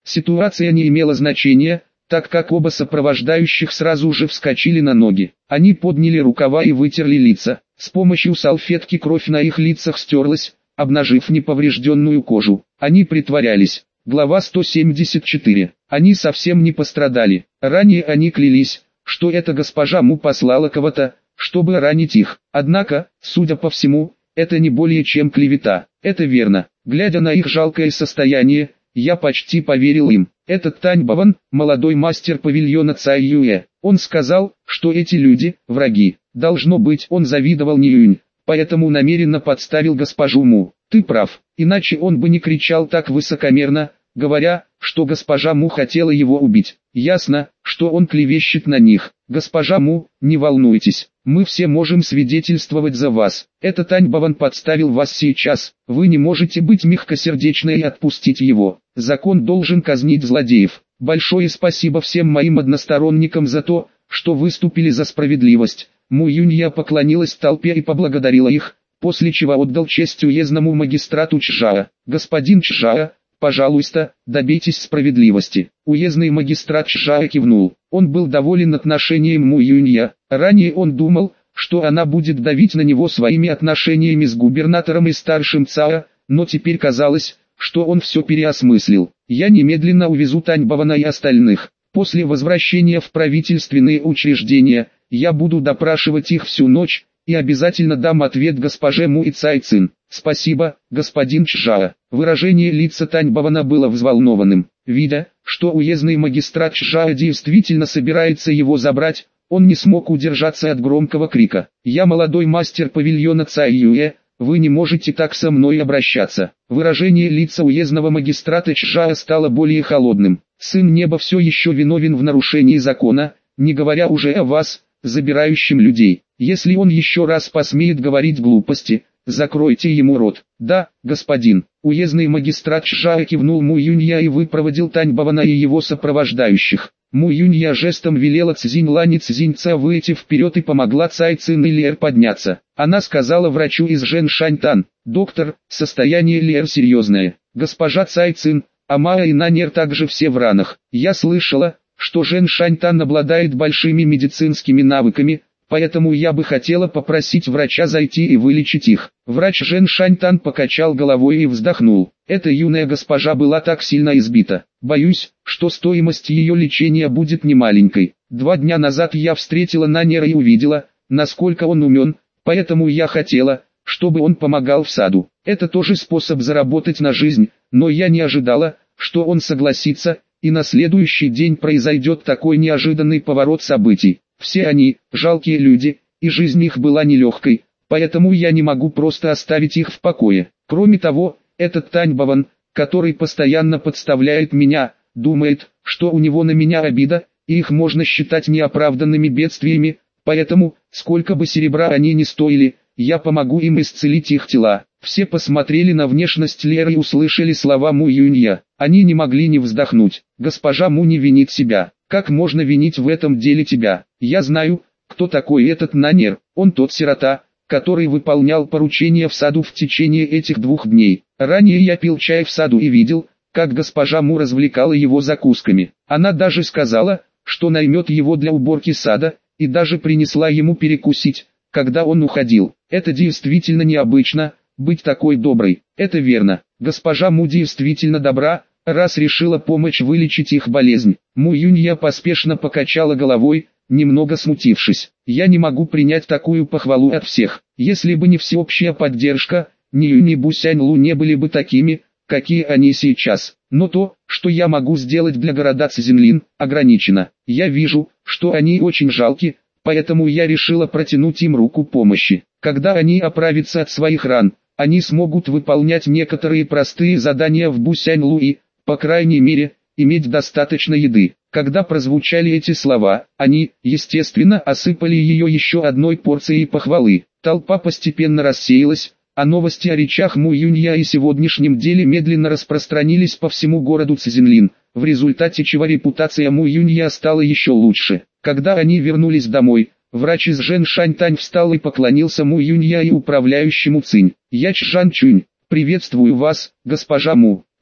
Ситуация не имела значения, так как оба сопровождающих сразу же вскочили на ноги. Они подняли рукава и вытерли лица. С помощью салфетки кровь на их лицах стерлась, обнажив неповрежденную кожу. Они притворялись. Глава 174. Они совсем не пострадали. Ранее они клялись, что эта госпожа Му послала кого-то, чтобы ранить их. Однако, судя по всему, это не более чем клевета. Это верно. Глядя на их жалкое состояние, я почти поверил им. Этот Тань Баван, молодой мастер павильона Цай Юэ. Он сказал, что эти люди – враги. Должно быть, он завидовал Ниюнь, поэтому намеренно подставил госпожу Му. Ты прав, иначе он бы не кричал так высокомерно, говоря, что госпожа Му хотела его убить. Ясно, что он клевещет на них. Госпожа Му, не волнуйтесь, мы все можем свидетельствовать за вас. Этот Тань Баван подставил вас сейчас. Вы не можете быть мягкосердечной и отпустить его. Закон должен казнить злодеев. Большое спасибо всем моим односторонникам за то, что выступили за справедливость. Му Юнья поклонилась толпе и поблагодарила их, после чего отдал честь уездному магистрату Чжао. Господин Чжао, пожалуйста, добейтесь справедливости. Уездный магистрат Чжао кивнул. Он был доволен отношением Му Юнья. Ранее он думал, что она будет давить на него своими отношениями с губернатором и старшим Цао, но теперь казалось, что он все переосмыслил. Я немедленно увезу Тань Бавана и остальных. После возвращения в правительственные учреждения, я буду допрашивать их всю ночь, и обязательно дам ответ госпоже Му и Цай Цин. Спасибо, господин Чжао. Выражение лица Тань Бавана было взволнованным. Видя, что уездный магистрат Чжао действительно собирается его забрать, он не смог удержаться от громкого крика. «Я молодой мастер павильона Цай Юэ, вы не можете так со мной обращаться». Выражение лица уездного магистрата Чжао стало более холодным. «Сын неба все еще виновен в нарушении закона, не говоря уже о вас, забирающим людей. Если он еще раз посмеет говорить глупости, закройте ему рот». «Да, господин». Уездный магистрат Чжао кивнул Му Юнья и выпроводил Тань Бавана и его сопровождающих. Му Юнья жестом велела Цзинь Лань и Цзинь Ца выйти вперед и помогла Цай Цин и Лер подняться. Она сказала врачу из Жэн Шаньтан: «Доктор, состояние Лер серьезное. Госпожа Цай Цин, Амая и Нанер также все в ранах. Я слышала, что Жэн Шаньтан обладает большими медицинскими навыками, поэтому я бы хотела попросить врача зайти и вылечить их». Врач Жэн Шаньтан покачал головой и вздохнул. Эта юная госпожа была так сильно избита. Боюсь, что стоимость ее лечения будет немаленькой. 2 дня назад я встретила Нанера и увидела, насколько он умен, поэтому я хотела, чтобы он помогал в саду. Это тоже способ заработать на жизнь, но я не ожидала, что он согласится, и на следующий день произойдет такой неожиданный поворот событий. Все они, жалкие люди, и жизнь их была нелегкой, поэтому я не могу просто оставить их в покое. Кроме того, этот Тань Баван, который постоянно подставляет меня, думает, что у него на меня обида, и их можно считать неоправданными бедствиями, поэтому, сколько бы серебра они ни стоили, я помогу им исцелить их тела. Все посмотрели на внешность Леры и услышали слова Му Юнья. Они не могли не вздохнуть. Госпожа Му не винит себя. Как можно винить в этом деле тебя? Я знаю, кто такой этот Нанер. Он тот сирота, который выполнял поручения в саду в течение этих 2 дней. Ранее я пил чай в саду и видел, как госпожа Му развлекала его закусками. Она даже сказала, что наймет его для уборки сада, и даже принесла ему перекусить, когда он уходил. Это действительно необычно, быть такой доброй. Это верно. Госпожа Му действительно добра, раз решила помочь вылечить их болезнь. Му Юнья поспешно покачала головой, немного смутившись. Я не могу принять такую похвалу от всех. Если бы не всеобщая поддержка, ни Юнь ни Бусянь Лу не были бы такими, какие они сейчас. Но то, что я могу сделать для города Цзинлин, ограничено. Я вижу, что они очень жалки, поэтому я решила протянуть им руку помощи. Когда они оправятся от своих ран, они смогут выполнять некоторые простые задания в Бусянь-Лу и, по крайней мере, иметь достаточно еды. Когда прозвучали эти слова, они, естественно, осыпали ее еще одной порцией похвалы. Толпа постепенно рассеялась, а новости о речах Му Юнья и сегодняшнем деле медленно распространились по всему городу Цзинлин, в результате чего репутация Му Юнья стала еще лучше. Когда они вернулись домой, врач из Жэн Шаньтань встал и поклонился Му Юнья и управляющему Цинь. «Я Чжан Чунь, приветствую вас, госпожа Му.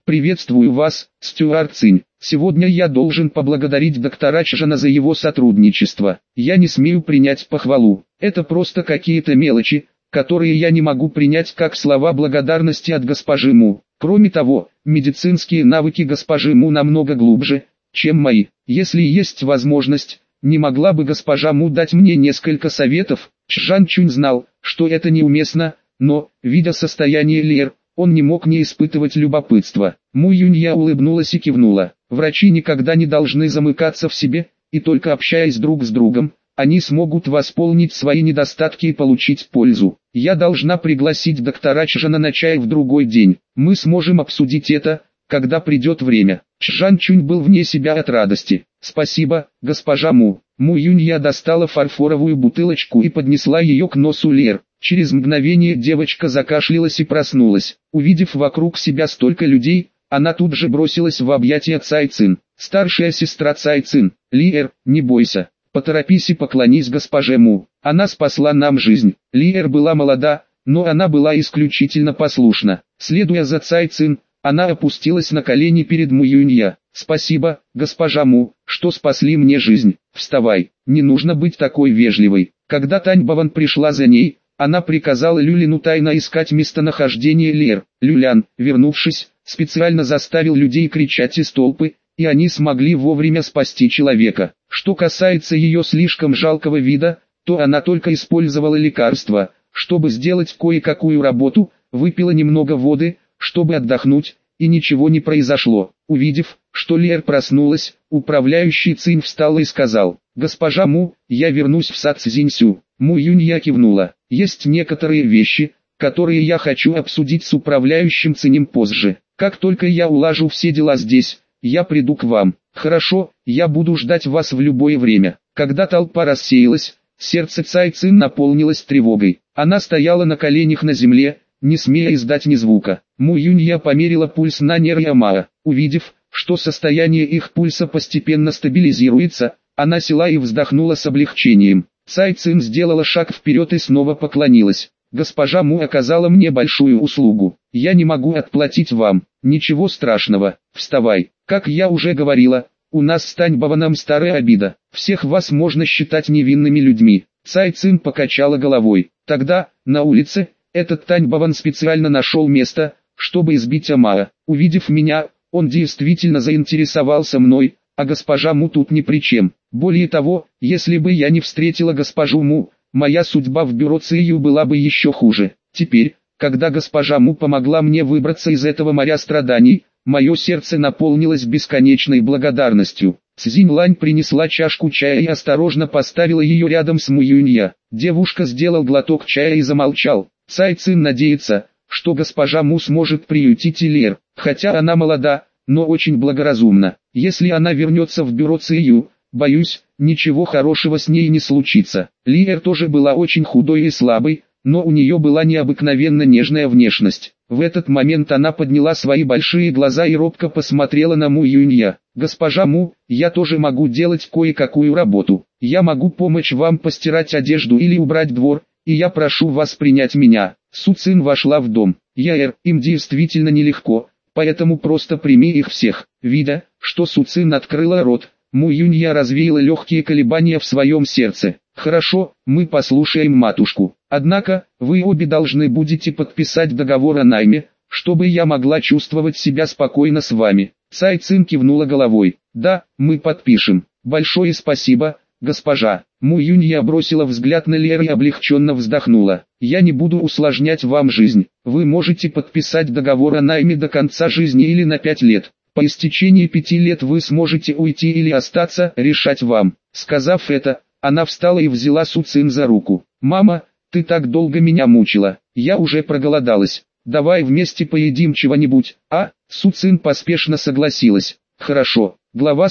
Приветствую вас, Стюарт Цинь. Сегодня я должен поблагодарить доктора Чжана за его сотрудничество. Я не смею принять похвалу. Это просто какие-то мелочи, которые я не могу принять как слова благодарности от госпожи Му. Кроме того, медицинские навыки госпожи Му намного глубже, чем мои. Если есть возможность, не могла бы госпожа Му дать мне несколько советов? Чжан Чунь знал, что это неуместно, но, видя состояние Лер, он не мог не испытывать любопытства. Му Юнья улыбнулась и кивнула. Врачи никогда не должны замыкаться в себе, и только общаясь друг с другом, они смогут восполнить свои недостатки и получить пользу. Я должна пригласить доктора Чжана на чай в другой день. Мы сможем обсудить это, когда придет время. Чжан Чунь был вне себя от радости. Спасибо, госпожа Му. Му Юнья достала фарфоровую бутылочку и поднесла ее к носу Лер. Через мгновение девочка закашлялась и проснулась. Увидев вокруг себя столько людей, она тут же бросилась в объятия Цай Цин. Старшая сестра Цай Цин. Лиэр, не бойся. Поторопись и поклонись госпоже Му. Она спасла нам жизнь. Лиэр была молода, но она была исключительно послушна. Следуя за Цай Цин, она опустилась на колени перед Му Юнья. «Спасибо, госпожа Му, что спасли мне жизнь. Вставай, не нужно быть такой вежливой». Когда Тань Баван пришла за ней, она приказала Люлину тайно искать местонахождение Лер. Люлян, вернувшись, специально заставил людей кричать из толпы, и они смогли вовремя спасти человека. Что касается ее слишком жалкого вида, то она только использовала лекарства, чтобы сделать кое-какую работу, выпила немного воды, чтобы отдохнуть, и ничего не произошло. Увидев, что Лер проснулась, управляющий Цинь встал и сказал: «Госпожа Му, я вернусь в сад Цзиньсю». Му Юнья кивнула. «Есть некоторые вещи, которые я хочу обсудить с управляющим Цинем позже. Как только я улажу все дела здесь, я приду к вам». «Хорошо, я буду ждать вас в любое время». Когда толпа рассеялась, сердце Цай Цин наполнилось тревогой. Она стояла на коленях на земле, не смея издать ни звука. Му Юнья померила пульс на Нер и Амаа. Увидев, что состояние их пульса постепенно стабилизируется, она села и вздохнула с облегчением. Цай Цин сделала шаг вперед и снова поклонилась. «Госпожа Му оказала мне большую услугу. Я не могу отплатить вам. Ничего страшного. Вставай. Как я уже говорила, у нас с Тань Баваном старая обида. Всех вас можно считать невинными людьми». Цай Цин покачала головой. Тогда, на улице, этот Тань Баван специально нашел место, чтобы избить Амаа. Увидев меня, он действительно заинтересовался мной, а госпожа Му тут ни при чем. Более того, если бы я не встретила госпожу Му, моя судьба в бюро ЦИЮ была бы еще хуже. Теперь, когда госпожа Му помогла мне выбраться из этого моря страданий, мое сердце наполнилось бесконечной благодарностью. Цзинь Лань принесла чашку чая и осторожно поставила ее рядом с Му Юнья. Девушка сделал глоток чая и замолчал. Цай Цин надеется, что госпожа Му сможет приютить Лер, хотя она молода, но очень благоразумна. Если она вернется в бюро ЦИЮ, боюсь, ничего хорошего с ней не случится. Лер тоже была очень худой и слабой, но у нее была необыкновенно нежная внешность. В этот момент она подняла свои большие глаза и робко посмотрела на Му Юнья. «Госпожа Му, я тоже могу делать кое-какую работу. Я могу помочь вам постирать одежду или убрать двор, и я прошу вас принять меня». Су Цин вошла в дом. Им действительно нелегко, поэтому просто прими их всех». Видя, что Су Цин открыла рот, Му Юнья развеяла легкие колебания в своем сердце. «Хорошо, мы послушаем матушку. Однако, вы обе должны будете подписать договор о найме, чтобы я могла чувствовать себя спокойно с вами». Цай Цин кивнула головой. «Да, мы подпишем. Большое спасибо, госпожа». Му Юнья бросила взгляд на Лер и облегченно вздохнула. «Я не буду усложнять вам жизнь. Вы можете подписать договор о найме до конца жизни или на 5 лет. По истечении 5 лет вы сможете уйти или остаться, решать вам». Сказав это, она встала и взяла Су Цин за руку. «Мама, ты так долго меня мучила, я уже проголодалась. Давай вместе поедим чего-нибудь, а?» Су Цин поспешно согласилась. «Хорошо». Глава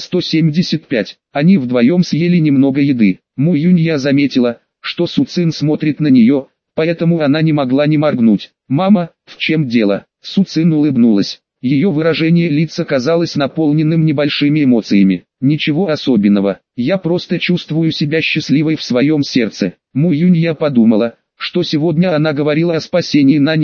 175. Они вдвоем съели немного еды. Му Юнья заметила, что Су Цин смотрит на нее, поэтому она не могла не моргнуть. «Мама, в чем дело?» Су Цин улыбнулась. Ее выражение лица казалось наполненным небольшими эмоциями. «Ничего особенного, я просто чувствую себя счастливой в своем сердце». Му Юнья подумала, что сегодня она говорила о спасении Нанер,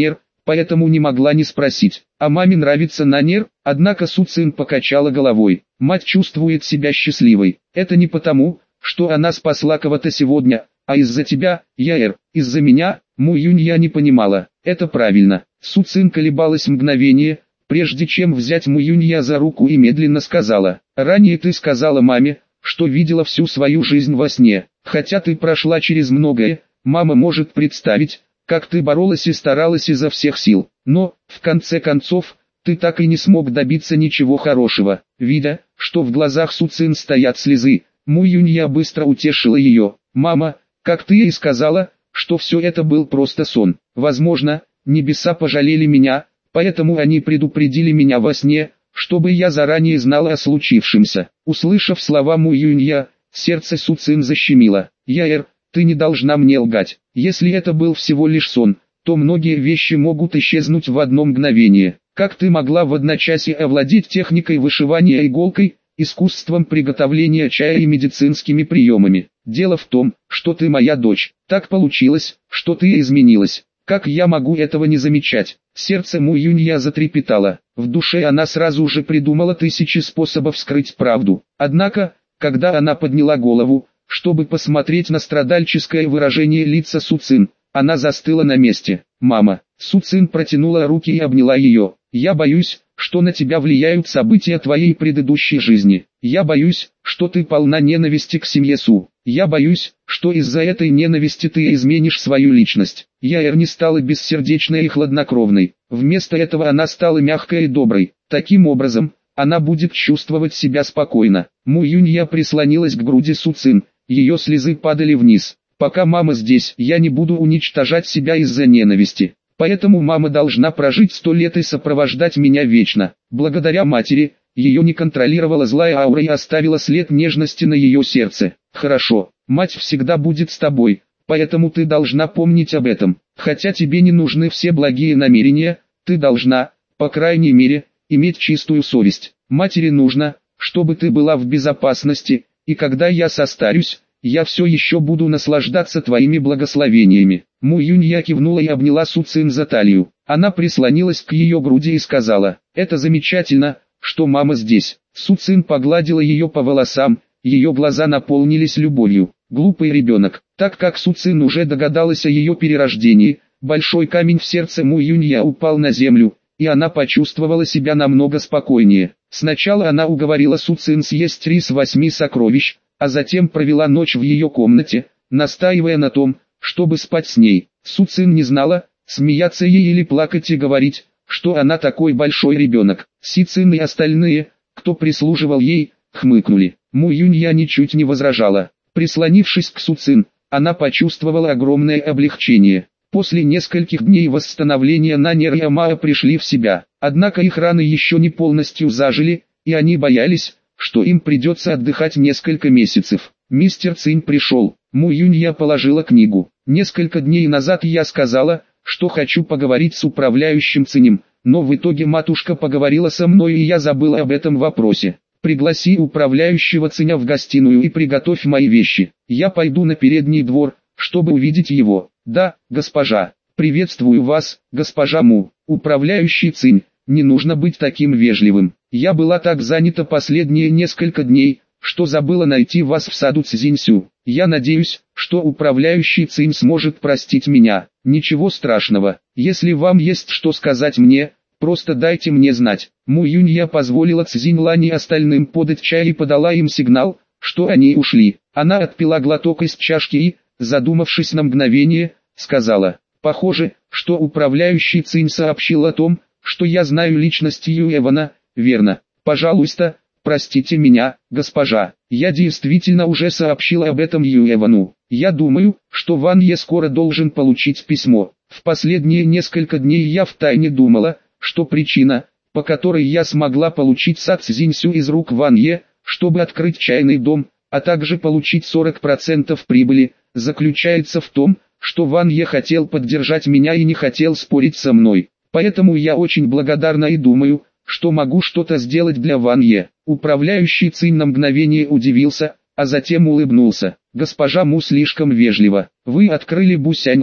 поэтому не могла не спросить. А маме нравится Нанер? Однако Су Цин покачала головой. Мать чувствует себя счастливой. Это не потому, что она спасла кого-то сегодня, а из-за тебя, Яэр, из-за меня. Му Юнья не понимала. Это правильно. Су Цин колебалась мгновение, прежде чем взять Му Юнья за руку, и медленно сказала: «Ранее ты сказала маме, что видела всю свою жизнь во сне. Хотя ты прошла через многое, мама может представить, как ты боролась и старалась изо всех сил. Но, в конце концов, ты так и не смог добиться ничего хорошего». Видя, что в глазах Су Цин стоят слезы, Му Юнья быстро утешила ее. «Мама, как ты и сказала, что все это был просто сон. Возможно, небеса пожалели меня, поэтому они предупредили меня во сне, чтобы я заранее знала о случившемся». Услышав слова Му Юнья, сердце Су Цин защемило. «Яэр, ты не должна мне лгать. Если это был всего лишь сон, то многие вещи могут исчезнуть в одно мгновение. Как ты могла в одночасье овладеть техникой вышивания иголкой, искусством приготовления чая и медицинскими приемами? Дело в том, что ты моя дочь. Так получилось, что ты изменилась. Как я могу этого не замечать?» Сердце Му Юнья затрепетало. В душе она сразу же придумала тысячи способов скрыть правду. Однако, когда она подняла голову, чтобы посмотреть на страдальческое выражение лица Су Цин, она застыла на месте. «Мама!» Су Цин протянула руки и обняла ее. «Я боюсь, что на тебя влияют события твоей предыдущей жизни. Я боюсь, что ты полна ненависти к семье Су. Я боюсь, что из-за этой ненависти ты изменишь свою личность». Яэр не стала бессердечной и хладнокровной. Вместо этого она стала мягкой и доброй. Таким образом, она будет чувствовать себя спокойно. Му Юнья прислонилась к груди Су Цин. Ее слезы падали вниз. «Пока мама здесь, я не буду уничтожать себя из-за ненависти. Поэтому мама должна прожить 100 лет и сопровождать меня вечно». Благодаря матери, ее не контролировала злая аура и оставила след нежности на ее сердце. «Хорошо, мать всегда будет с тобой, поэтому ты должна помнить об этом. Хотя тебе не нужны все благие намерения, ты должна, по крайней мере, иметь чистую совесть. Матери нужно, чтобы ты была в безопасности, и когда я состарюсь, я все еще буду наслаждаться твоими благословениями». Му Юнья кивнула и обняла Су Цин за талию. Она прислонилась к ее груди и сказала: «Это замечательно, что мама здесь». Су Цин погладила ее по волосам, ее глаза наполнились любовью. Глупый ребенок. Так как Су Цин уже догадалась о ее перерождении, большой камень в сердце Му Юнья упал на землю, и она почувствовала себя намного спокойнее. Сначала она уговорила Су Цин съесть 3 из 8 сокровищ, а затем провела ночь в ее комнате, настаивая на том, чтобы спать с ней. Су Цин не знала, смеяться ей или плакать и говорить, что она такой большой ребенок. Си Цин и остальные, кто прислуживал ей, хмыкнули. Му Юнья ничуть не возражала. Прислонившись к Су Цин, она почувствовала огромное облегчение. После нескольких дней восстановления Нанер и Амао пришли в себя. Однако их раны еще не полностью зажили, и они боялись, что им придется отдыхать несколько месяцев. Мистер Цинь пришел. Му Юнья положила книгу. «Несколько дней назад я сказала, что хочу поговорить с управляющим Цинем, но в итоге матушка поговорила со мной, и я забыла об этом вопросе. Пригласи управляющего Циня в гостиную и приготовь мои вещи. Я пойду на передний двор, чтобы увидеть его». «Да, госпожа. Приветствую вас, госпожа Му». «Управляющий Цинь, не нужно быть таким вежливым. Я была так занята последние несколько дней, что забыла найти вас в саду Цзиньсю. Я надеюсь, что управляющий Цинь сможет простить меня. Ничего страшного. Если вам есть что сказать мне, просто дайте мне знать». Му Юнья позволила Цзинь Лань и остальным подать чай и подала им сигнал, что они ушли. Она отпила глоток из чашки и, задумавшись на мгновение, сказала: «Похоже, что управляющий Цинь сообщил о том, что я знаю личность Юэвана, верно? Пожалуйста, простите меня, госпожа, я действительно уже сообщила об этом Юэвану. Я думаю, что Ван Е скоро должен получить письмо. В последние несколько дней я втайне думала, что причина, по которой я смогла получить сад Цзиньсю из рук Ван Е, чтобы открыть чайный дом, а также получить 40% прибыли, заключается в том, что Ван Е хотел поддержать меня и не хотел спорить со мной. Поэтому я очень благодарна и думаю, что могу что-то сделать для Ван Е». Управляющий Цинь на мгновение удивился, а затем улыбнулся. «Госпожа Му слишком вежлива. Вы открыли Бусянь Лу,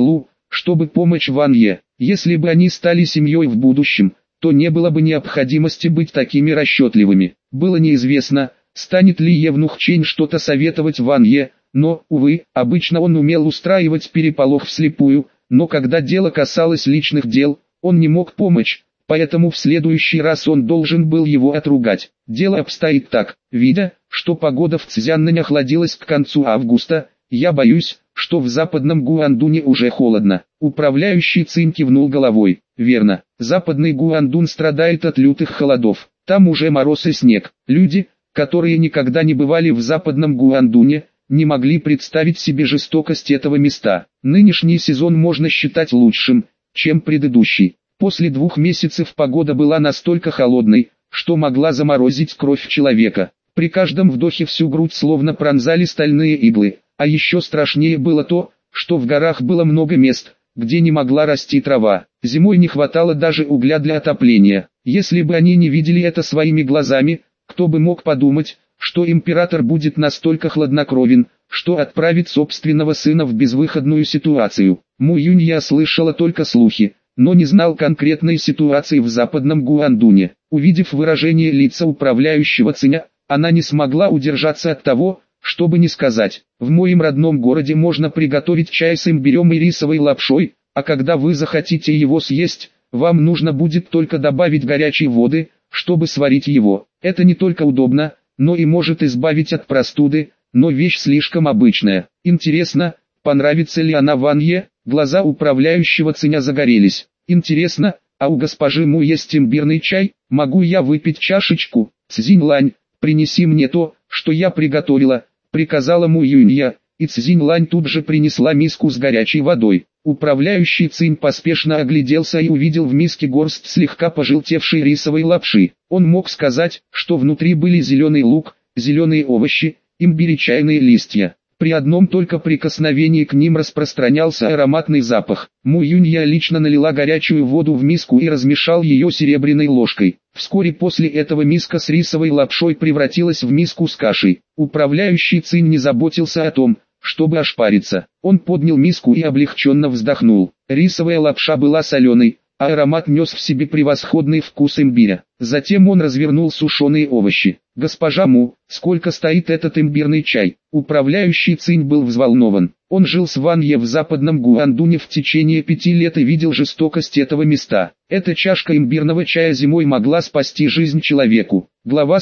чтобы помочь Ван Е. Если бы они стали семьей в будущем, то не было бы необходимости быть такими расчетливыми. Было неизвестно, станет ли Евнух Чень что-то советовать Ван Е, но, увы, обычно он умел устраивать переполох вслепую, но когда дело касалось личных дел, он не мог помочь, поэтому в следующий раз он должен был его отругать. Дело обстоит так: видя, что погода в Цзяннань охладилась к концу августа, я боюсь, что в западном Гуандуне уже холодно. Управляющий Цинь кивнул головой. Верно, западный Гуандун страдает от лютых холодов. Там уже мороз и снег. Люди, которые никогда не бывали в западном Гуандуне, не могли представить себе жестокость этого места. Нынешний сезон можно считать лучшим, чем предыдущий. После 2 месяцев погода была настолько холодной, что могла заморозить кровь человека. При каждом вдохе всю грудь словно пронзали стальные иглы. А еще страшнее было то, что в горах было много мест, где не могла расти трава. Зимой не хватало даже угля для отопления. Если бы они не видели это своими глазами, кто бы мог подумать, что император будет настолько хладнокровен, что отправит собственного сына в безвыходную ситуацию. Му Юнья слышала только слухи, но не знал конкретной ситуации в западном Гуандуне. Увидев выражение лица управляющего Циня, она не смогла удержаться от того, чтобы не сказать: в моем родном городе можно приготовить чай с имбирем и рисовой лапшой, а когда вы захотите его съесть, вам нужно будет только добавить горячей воды, чтобы сварить его. Это не только удобно, но и может избавить от простуды, но вещь слишком обычная. Интересно, понравится ли она Ван Е? Глаза управляющего Циня загорелись. Интересно, а у госпожи Му есть имбирный чай? Могу я выпить чашечку? Цзинь-Лань, принеси мне то, что я приготовила, приказала Му Юнья, и Цзинь-Лань тут же принесла миску с горячей водой. Управляющий Цинь поспешно огляделся и увидел в миске горсть слегка пожелтевшей рисовой лапши. Он мог сказать, что внутри были зеленый лук, зеленые овощи, имбирь и чайные листья. При одном только прикосновении к ним распространялся ароматный запах. Му Юнья лично налила горячую воду в миску и размешал ее серебряной ложкой. Вскоре после этого миска с рисовой лапшой превратилась в миску с кашей. Управляющий Цинь не заботился о том, чтобы ошпариться. Он поднял миску и облегченно вздохнул. Рисовая лапша была соленой, а аромат нес в себе превосходный вкус имбиря. Затем он развернул сушеные овощи. «Госпожа Му, сколько стоит этот имбирный чай?» Управляющий Цинь был взволнован. Он жил с Ван Е в западном Гуандуне в течение 5 лет и видел жестокость этого места. Эта чашка имбирного чая зимой могла спасти жизнь человеку. Глава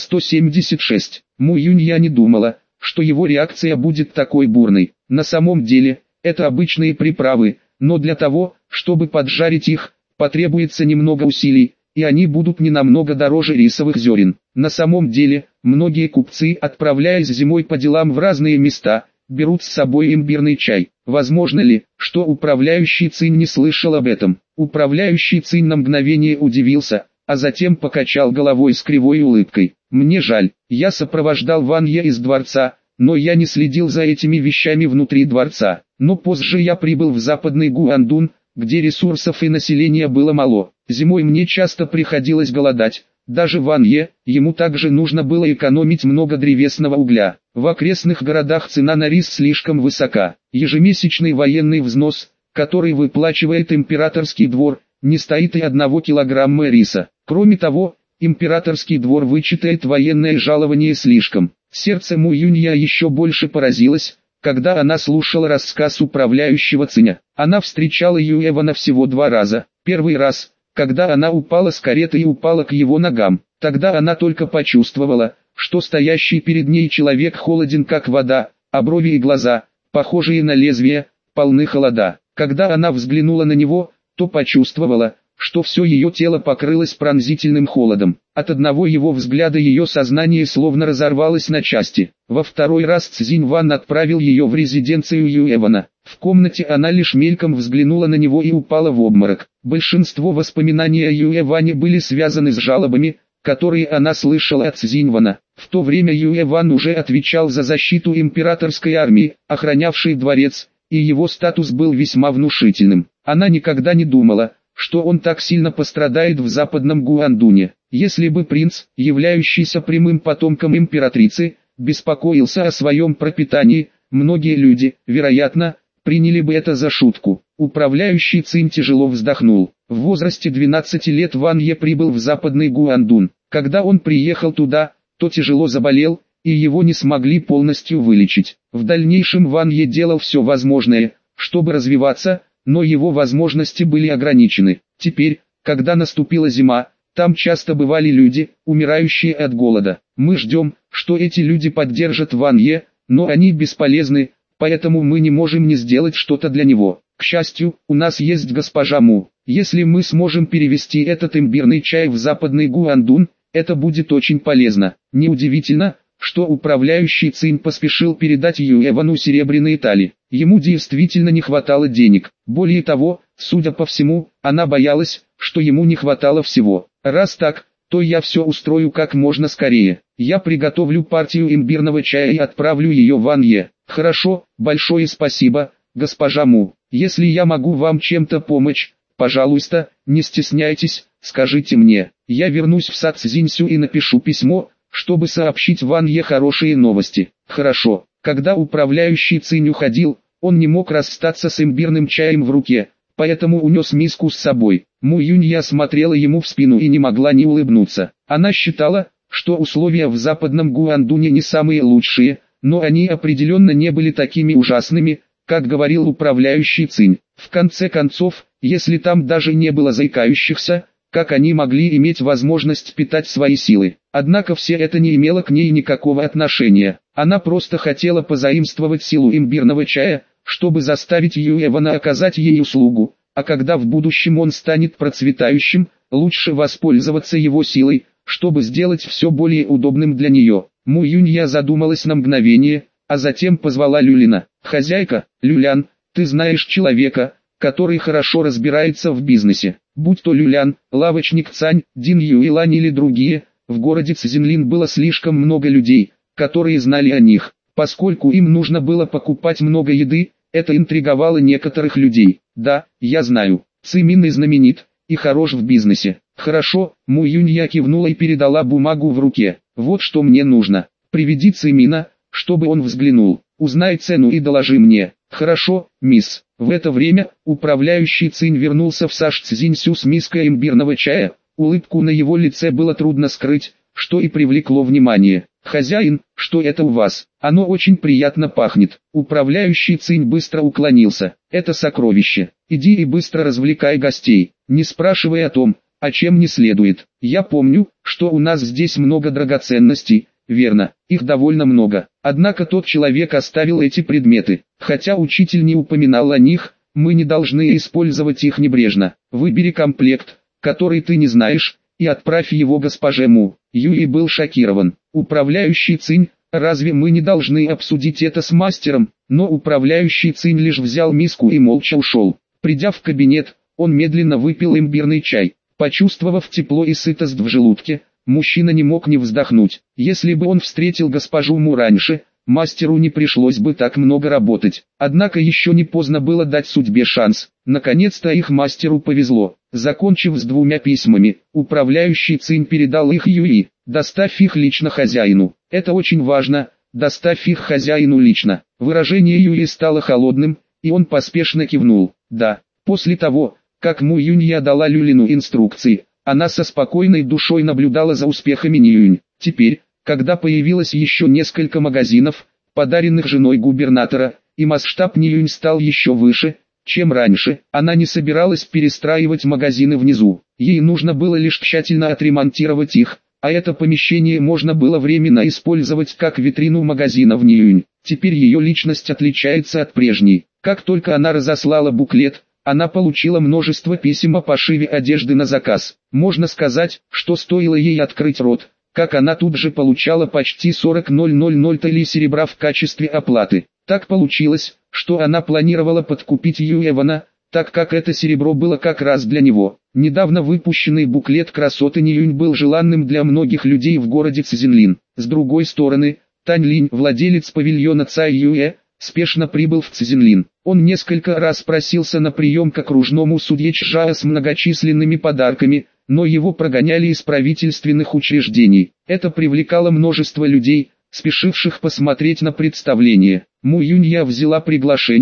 176. Му Юнья не думала, что его реакция будет такой бурной. На самом деле, это обычные приправы, но для того, чтобы поджарить их, потребуется немного усилий, и они будут не намного дороже рисовых зерен. На самом деле, многие купцы, отправляясь зимой по делам в разные места, берут с собой имбирный чай. Возможно ли, что управляющий Цинь не слышал об этом? Управляющий Цинь на мгновение удивился, а затем покачал головой с кривой улыбкой. «Мне жаль, я сопровождал Ван Е из дворца, но я не следил за этими вещами внутри дворца. Но позже я прибыл в западный Гуандун, где ресурсов и населения было мало. Зимой мне часто приходилось голодать. Даже Ван Е, ему также нужно было экономить много древесного угля. В окрестных городах цена на рис слишком высока. Ежемесячный военный взнос, который выплачивает императорский двор, не стоит и 1 килограмма риса. Кроме того, императорский двор вычитает военное жалование слишком. Сердце Му Юнья еще больше поразилось, когда она слушала рассказ управляющего Циня. Она встречала Юэвана всего 2 раза. Первый раз, когда она упала с кареты и упала к его ногам. Тогда она только почувствовала, что стоящий перед ней человек холоден как вода, а брови и глаза, похожие на лезвие, полны холода. Когда она взглянула на него, то почувствовала, что все ее тело покрылось пронзительным холодом. От одного его взгляда ее сознание словно разорвалось на части. Во второй раз Цзинь Ван отправил ее в резиденцию Юэвана. В комнате она лишь мельком взглянула на него и упала в обморок. Большинство воспоминаний о Юэване были связаны с жалобами, которые она слышала от Цзинь Вана. В то время Юэван уже отвечал за защиту императорской армии, охранявшей дворец, и его статус был весьма внушительным. Она никогда не думала, что он так сильно пострадает в западном Гуандуне. Если бы принц, являющийся прямым потомком императрицы, беспокоился о своем пропитании, многие люди, вероятно, приняли бы это за шутку. Управляющий Цинь тяжело вздохнул. В возрасте 12 лет Ван Е прибыл в западный Гуандун. Когда он приехал туда, то тяжело заболел, и его не смогли полностью вылечить. В дальнейшем Ван Е делал все возможное, чтобы развиваться, но его возможности были ограничены. Теперь, когда наступила зима, там часто бывали люди, умирающие от голода. Мы ждем, что эти люди поддержат Ван Е, но они бесполезны, поэтому мы не можем не сделать что-то для него. К счастью, у нас есть госпожа Му. Если мы сможем перевести этот имбирный чай в западный Гуандун, это будет очень полезно. Неудивительно, что управляющий Цинь поспешил передать Юэвану серебряные тали. Ему действительно не хватало денег. Более того, судя по всему, она боялась, что ему не хватало всего. Раз так, то я все устрою как можно скорее. Я приготовлю партию имбирного чая и отправлю ее Ван Е. Хорошо, большое спасибо, госпожа Му. Если я могу вам чем-то помочь, пожалуйста, не стесняйтесь, скажите мне. Я вернусь в сад Цзиньсю и напишу письмо, чтобы сообщить Ван Е хорошие новости. Хорошо. Когда управляющий Цинь уходил, он не мог расстаться с имбирным чаем в руке, поэтому унес миску с собой. Му Юнья смотрела ему в спину и не могла не улыбнуться. Она считала, что условия в западном Гуандуне не самые лучшие, но они определенно не были такими ужасными, как говорил управляющий Цинь. В конце концов, если там даже не было заикающихся, как они могли иметь возможность питать свои силы? Однако все это не имело к ней никакого отношения. Она просто хотела позаимствовать силу имбирного чая, чтобы заставить Юэвана оказать ей услугу, а когда в будущем он станет процветающим, лучше воспользоваться его силой, чтобы сделать все более удобным для нее. Му Юнья задумалась на мгновение, а затем позвала Люлина. «Хозяйка, Люлян, ты знаешь человека, который хорошо разбирается в бизнесе. Будь то Люлян, лавочник Цань, Дин Юйлань или другие, в городе Цзинлин было слишком много людей, которые знали о них. Поскольку им нужно было покупать много еды, это интриговало некоторых людей. Да, я знаю, Цимин и знаменит, и хорош в бизнесе. Хорошо, Му Юнья кивнула и передала бумагу в руке. Вот что мне нужно. Приведи Цимина, чтобы он взглянул. Узнай цену и доложи мне. Хорошо, мисс. В это время, управляющий Цинь вернулся в Саш Цзиньсю с миской имбирного чая. Улыбку на его лице было трудно скрыть, что и привлекло внимание. «Хозяин, что это у вас? Оно очень приятно пахнет». Управляющий Цинь быстро уклонился. «Это сокровище. Иди и быстро развлекай гостей, не спрашивай о том, о чем не следует. Я помню, что у нас здесь много драгоценностей». Верно, их довольно много. Однако тот человек оставил эти предметы. Хотя учитель не упоминал о них, мы не должны использовать их небрежно. Выбери комплект, который ты не знаешь, и отправь его госпоже Му. Юй был шокирован. Управляющий Цинь, разве мы не должны обсудить это с мастером? Но управляющий Цинь лишь взял миску и молча ушел. Придя в кабинет, он медленно выпил имбирный чай. Почувствовав тепло и сытость в желудке, мужчина не мог не вздохнуть. Если бы он встретил госпожу Му раньше, мастеру не пришлось бы так много работать. Однако еще не поздно было дать судьбе шанс. Наконец-то их мастеру повезло. Закончив с 2 письмами, управляющий Цинь передал их Юи. «Доставь их лично хозяину. Это очень важно, доставь их хозяину лично». Выражение Юи стало холодным, и он поспешно кивнул. «Да». После того, как Му Юнья дала Люлину инструкции, она со спокойной душой наблюдала за успехами Ниюнь. Теперь, когда появилось еще несколько магазинов, подаренных женой губернатора, и масштаб Ниюнь стал еще выше, чем раньше, она не собиралась перестраивать магазины внизу. Ей нужно было лишь тщательно отремонтировать их, а это помещение можно было временно использовать как витрину магазина в Ниюнь. Теперь ее личность отличается от прежней. Как только она разослала буклет, она получила множество писем о пошиве одежды на заказ. Можно сказать, что стоило ей открыть рот, как она тут же получала почти 40 000 талей серебра в качестве оплаты. Так получилось, что она планировала подкупить Юэвана, так как это серебро было как раз для него. Недавно выпущенный буклет красоты Ниюнь был желанным для многих людей в городе Цзинлин. С другой стороны, Тань Линь, владелец павильона Цай Юэ, спешно прибыл в Цзинлин. Он несколько раз просился на прием к окружному судье Чжао с многочисленными подарками, но его прогоняли из правительственных учреждений. Это привлекало множество людей, спешивших посмотреть на представление. Му Юнья взяла приглашение,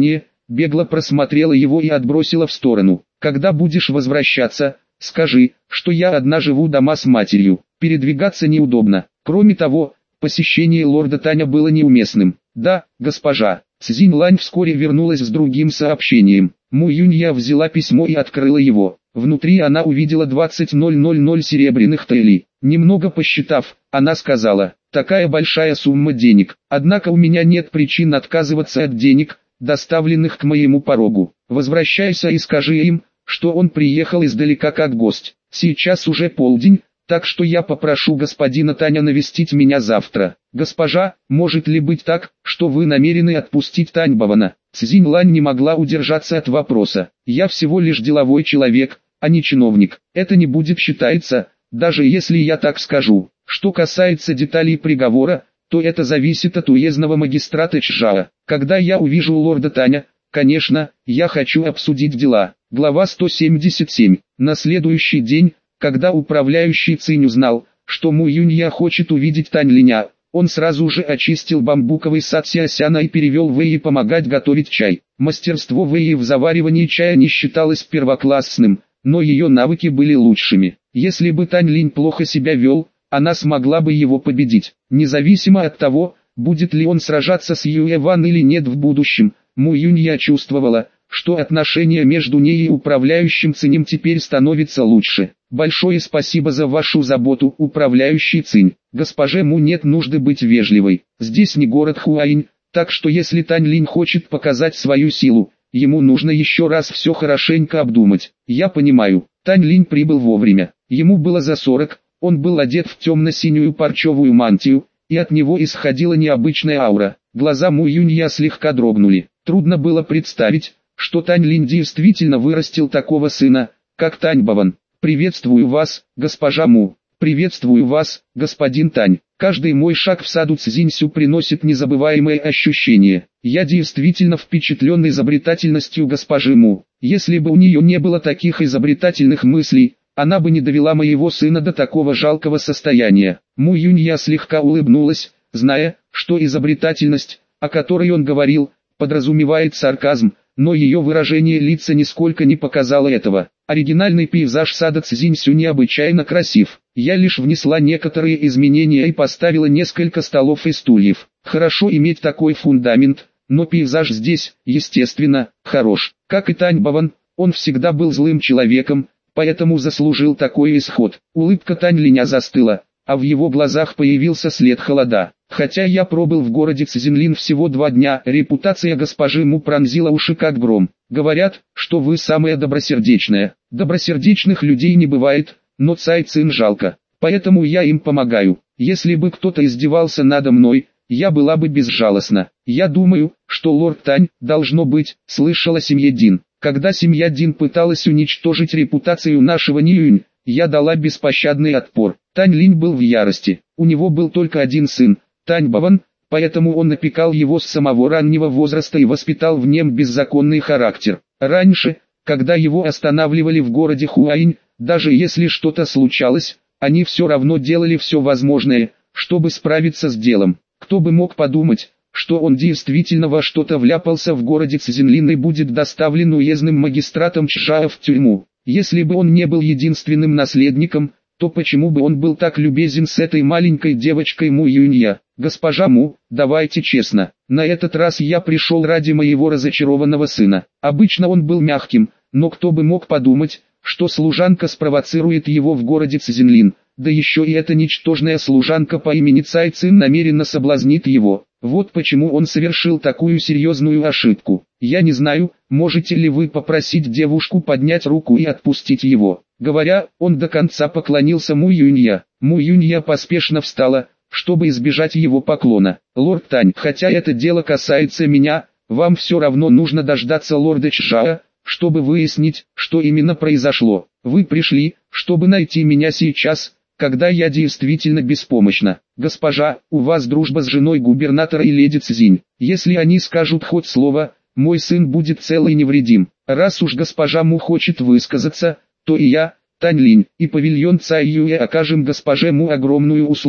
бегло просмотрела его и отбросила в сторону. «Когда будешь возвращаться, скажи, что я одна живу дома с матерью, передвигаться неудобно. Кроме того, посещение лорда Таня было неуместным». «Да, госпожа». Цзинь Лань вскоре вернулась с другим сообщением. Му Юнья взяла письмо и открыла его. Внутри она увидела 20,000 серебряных таэлей. Немного посчитав, она сказала: «Такая большая сумма денег, однако у меня нет причин отказываться от денег, доставленных к моему порогу. Возвращайся и скажи им, что он приехал издалека как гость. Сейчас уже полдень, так что я попрошу господина Таня навестить меня завтра». «Госпожа, может ли быть так, что вы намерены отпустить Таньбавана?» Цзинь Лань не могла удержаться от вопроса. «Я всего лишь деловой человек, а не чиновник. Это не будет считаться, даже если я так скажу. Что касается деталей приговора, то это зависит от уездного магистрата Чжао. Когда я увижу лорда Таня, конечно, я хочу обсудить дела». Глава 177. На следующий день, когда управляющий Цинь узнал, что Му Юнья хочет увидеть Тань Линя, он сразу же очистил бамбуковый сад Сяосяна и перевел Вэйи помогать готовить чай. Мастерство Вэйи в заваривании чая не считалось первоклассным, но ее навыки были лучшими. Если бы Тань Линь плохо себя вел, она смогла бы его победить. Независимо от того, будет ли он сражаться с Юэ Ван или нет в будущем, Му Юнья чувствовала, что отношения между ней и управляющим Цинем теперь становятся лучше. «Большое спасибо за вашу заботу, управляющий Цинь. Госпоже Му нет нужды быть вежливой. Здесь не город Хуаинь, так что если Тань Линь хочет показать свою силу, ему нужно еще раз все хорошенько обдумать. Я понимаю». Тань Линь прибыл вовремя. Ему было за 40, он был одет в темно-синюю парчевую мантию, и от него исходила необычная аура. Глаза Му Юнья слегка дрогнули. Трудно было представить, что Тань Линь действительно вырастил такого сына, как Таньбаван. «Приветствую вас, госпожа Му. Приветствую вас, господин Тань. Каждый мой шаг в саду Цзиньсю приносит незабываемые ощущения. Я действительно впечатлен изобретательностью госпожи Му. Если бы у нее не было таких изобретательных мыслей, она бы не довела моего сына до такого жалкого состояния». Му Юнья слегка улыбнулась, зная, что изобретательность, о которой он говорил, подразумевает сарказм, но ее выражение лица нисколько не показало этого. Оригинальный пейзаж сада Цзиньсю необычайно красив. Я лишь внесла некоторые изменения и поставила несколько столов и стульев. Хорошо иметь такой фундамент, но пейзаж здесь, естественно, хорош. Как и Таньбаван, он всегда был злым человеком, поэтому заслужил такой исход. Улыбка Тань Линя застыла, а в его глазах появился след холода. «Хотя я пробыл в городе Цзинлин всего 2 дня, репутация госпожи Му пронзила уши как гром. Говорят, что вы самая добросердечная. Добросердечных людей не бывает, но Цай Цин жалко, поэтому я им помогаю. Если бы кто-то издевался надо мной, я была бы безжалостна. Я думаю, что лорд Тань, должно быть, слышал о семье Дин. Когда семья Дин пыталась уничтожить репутацию нашего Ниюнь, я дала беспощадный отпор. Тань Линь был в ярости. У него был только один сын, Таньбаван, поэтому он опекал его с самого раннего возраста и воспитал в нем беззаконный характер. Раньше, когда его останавливали в городе Хуаинь, даже если что-то случалось, они все равно делали все возможное, чтобы справиться с делом. Кто бы мог подумать, что он действительно во что-то вляпался в городе Цзинлин и будет доставлен уездным магистратом Чжао в тюрьму. Если бы он не был единственным наследником, то почему бы он был так любезен с этой маленькой девочкой Му Юнья? «Госпожа Му, давайте честно, на этот раз я пришел ради моего разочарованного сына». Обычно он был мягким, но кто бы мог подумать, что служанка спровоцирует его в городе Цзинлин, да еще и эта ничтожная служанка по имени Цай Цин намеренно соблазнит его. Вот почему он совершил такую серьезную ошибку. Я не знаю, можете ли вы попросить девушку поднять руку и отпустить его. Говоря, он до конца поклонился Му Юнья. Му Юнья поспешно встала, чтобы избежать его поклона. «Лорд Тань, хотя это дело касается меня, вам все равно нужно дождаться лорда Чжао, чтобы выяснить, что именно произошло. Вы пришли, чтобы найти меня сейчас, когда я действительно беспомощна. Госпожа, у вас дружба с женой губернатора и леди Цзинь. Если они скажут хоть слово, мой сын будет цел и невредим. Раз уж госпожа Му хочет высказаться, то и я, Тань Линь, и павильон Цай Юэ окажем госпоже Му огромную услугу».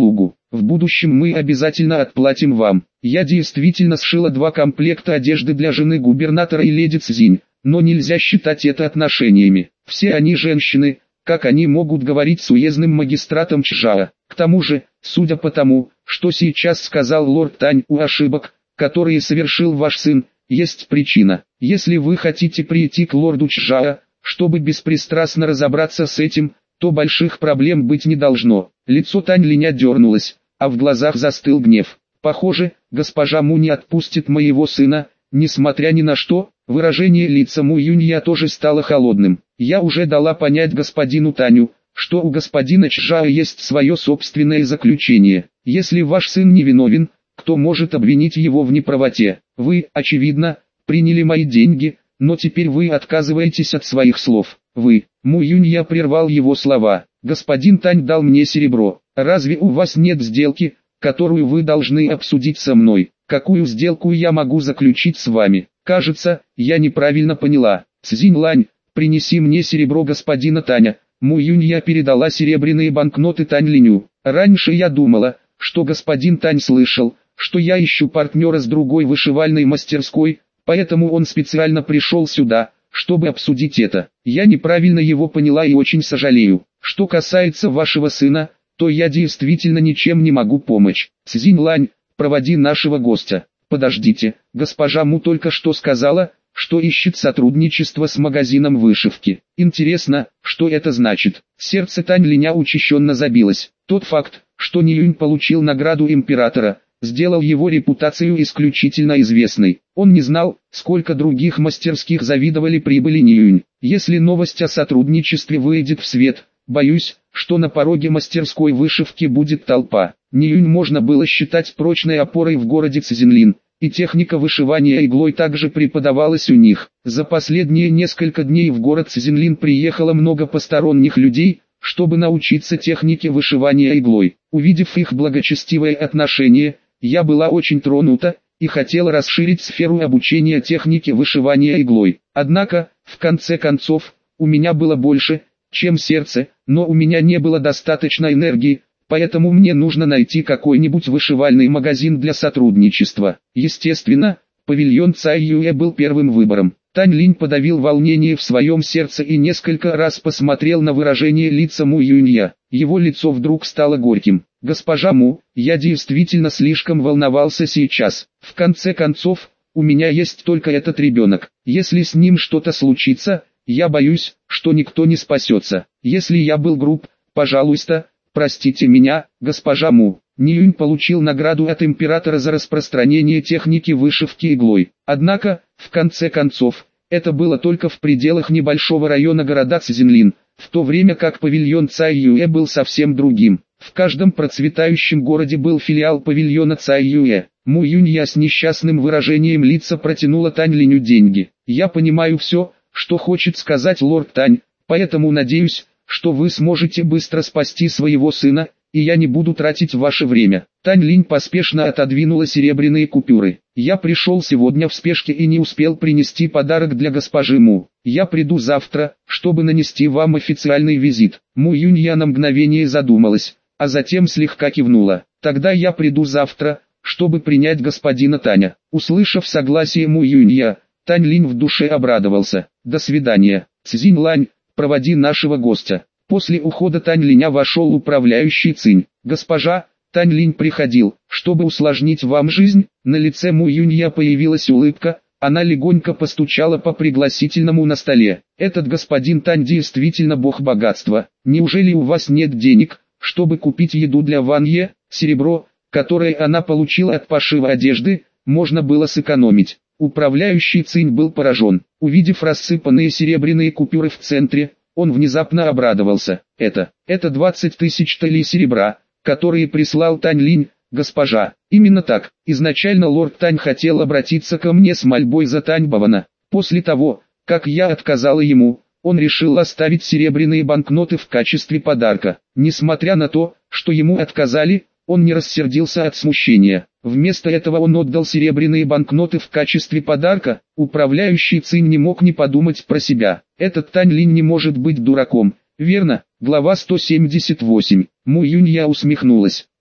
в будущем мы обязательно отплатим вам. Я действительно сшила 2 комплекта одежды для жены губернатора и леди Цзинь, но нельзя считать это отношениями. Все они женщины, как они могут говорить с уездным магистратом Чжао? К тому же, судя по тому, что сейчас сказал лорд Тань, у ошибок, которые совершил ваш сын, есть причина. Если вы хотите прийти к лорду Чжао, чтобы беспристрастно разобраться с этим, то больших проблем быть не должно. Лицо Тань Линя дернулось, а в глазах застыл гнев. Похоже, госпожа Му не отпустит моего сына, несмотря ни на что. Выражение лица Му Юнья тоже стало холодным. Я уже дала понять господину Таню, что у господина Чжао есть свое собственное заключение. Если ваш сын невиновен, кто может обвинить его в неправоте? Вы, очевидно, приняли мои деньги, но теперь вы отказываетесь от своих слов. Вы, Му Юнья прервал его слова. Господин Тань дал мне серебро. Разве у вас нет сделки, которую вы должны обсудить со мной? Какую сделку я могу заключить с вами? Кажется, я неправильно поняла. Цзинь Лань, принеси мне серебро господина Таня. Му Юнья передала серебряные банкноты Тань Линю. Раньше я думала, что господин Тань слышал, что я ищу партнера с другой вышивальной мастерской, поэтому он специально пришел сюда, чтобы обсудить это. Я неправильно его поняла и очень сожалею. Что касается вашего сына, то я действительно ничем не могу помочь. Цзинь Лань, проводи нашего гостя. Подождите, госпожа Му только что сказала, что ищет сотрудничество с магазином вышивки. Интересно, что это значит? Сердце Тань Линя учащенно забилось. Тот факт, что Ни Юнь получил награду императора, сделал его репутацию исключительно известной. Он не знал, сколько других мастерских завидовали прибыли Ни Юнь. Если новость о сотрудничестве выйдет в свет, боюсь, что на пороге мастерской вышивки будет толпа. Ни Юнь можно было считать прочной опорой в городе Цзинлин, и техника вышивания иглой также преподавалась у них. За последние несколько дней в город Цзинлин приехало много посторонних людей, чтобы научиться технике вышивания иглой. Увидев их благочестивое отношение, я была очень тронута, и хотела расширить сферу обучения технике вышивания иглой. Однако, в конце концов, у меня было больше, чем сердце, но у меня не было достаточно энергии, поэтому мне нужно найти какой-нибудь вышивальный магазин для сотрудничества. Естественно, павильон Цай Юэ был первым выбором. Тань Линь подавил волнение в своем сердце и несколько раз посмотрел на выражение лица Му Юнья. Его лицо вдруг стало горьким. «Госпожа Му, я действительно слишком волновался сейчас. В конце концов, у меня есть только этот ребенок. Если с ним что-то случится, я боюсь, что никто не спасется. Если я был груб, пожалуйста, простите меня, госпожа Му». Ни Юнь получил награду от императора за распространение техники вышивки иглой. Однако, в конце концов, это было только в пределах небольшого района города Цзинлин, в то время как павильон Цай Юэ был совсем другим. В каждом процветающем городе был филиал павильона Цай Юэ. Му Юнья с несчастным выражением лица протянула Тань Линю деньги. «Я понимаю все, что хочет сказать лорд Тань, поэтому надеюсь, что вы сможете быстро спасти своего сына, и я не буду тратить ваше время». Тань Линь поспешно отодвинула серебряные купюры. «Я пришел сегодня в спешке и не успел принести подарок для госпожи Му. Я приду завтра, чтобы нанести вам официальный визит». Му Юнья на мгновение задумалась, а затем слегка кивнула. «Тогда я приду завтра, чтобы принять господина Таня». Услышав согласие Му Юнья, Тань Линь в душе обрадовался. «До свидания. Цзинь Лань, проводи нашего гостя». После ухода Тань Линя вошел управляющий Цинь. «Госпожа, Тань Линь приходил, чтобы усложнить вам жизнь». На лице Му Юнья появилась улыбка, она легонько постучала по пригласительному на столе. «Этот господин Тань действительно бог богатства. Неужели у вас нет денег, чтобы купить еду для Ван Е?» Серебро, которое она получила от пошива одежды, можно было сэкономить. Управляющий Цинь был поражен. Увидев рассыпанные серебряные купюры в центре, он внезапно обрадовался. Это 20 тысяч талей серебра, которые прислал Тань Линь, госпожа». «Именно так. Изначально лорд Тань хотел обратиться ко мне с мольбой за Тань Бавана. После того, как я отказала ему, он решил оставить серебряные банкноты в качестве подарка. Несмотря на то, что ему отказали, он не рассердился от смущения. Вместо этого он отдал серебряные банкноты в качестве подарка». Управляющий Цинь не мог не подумать про себя. «Этот Тань Линь не может быть дураком, верно?» Глава 178. Му Юнья усмехнулась.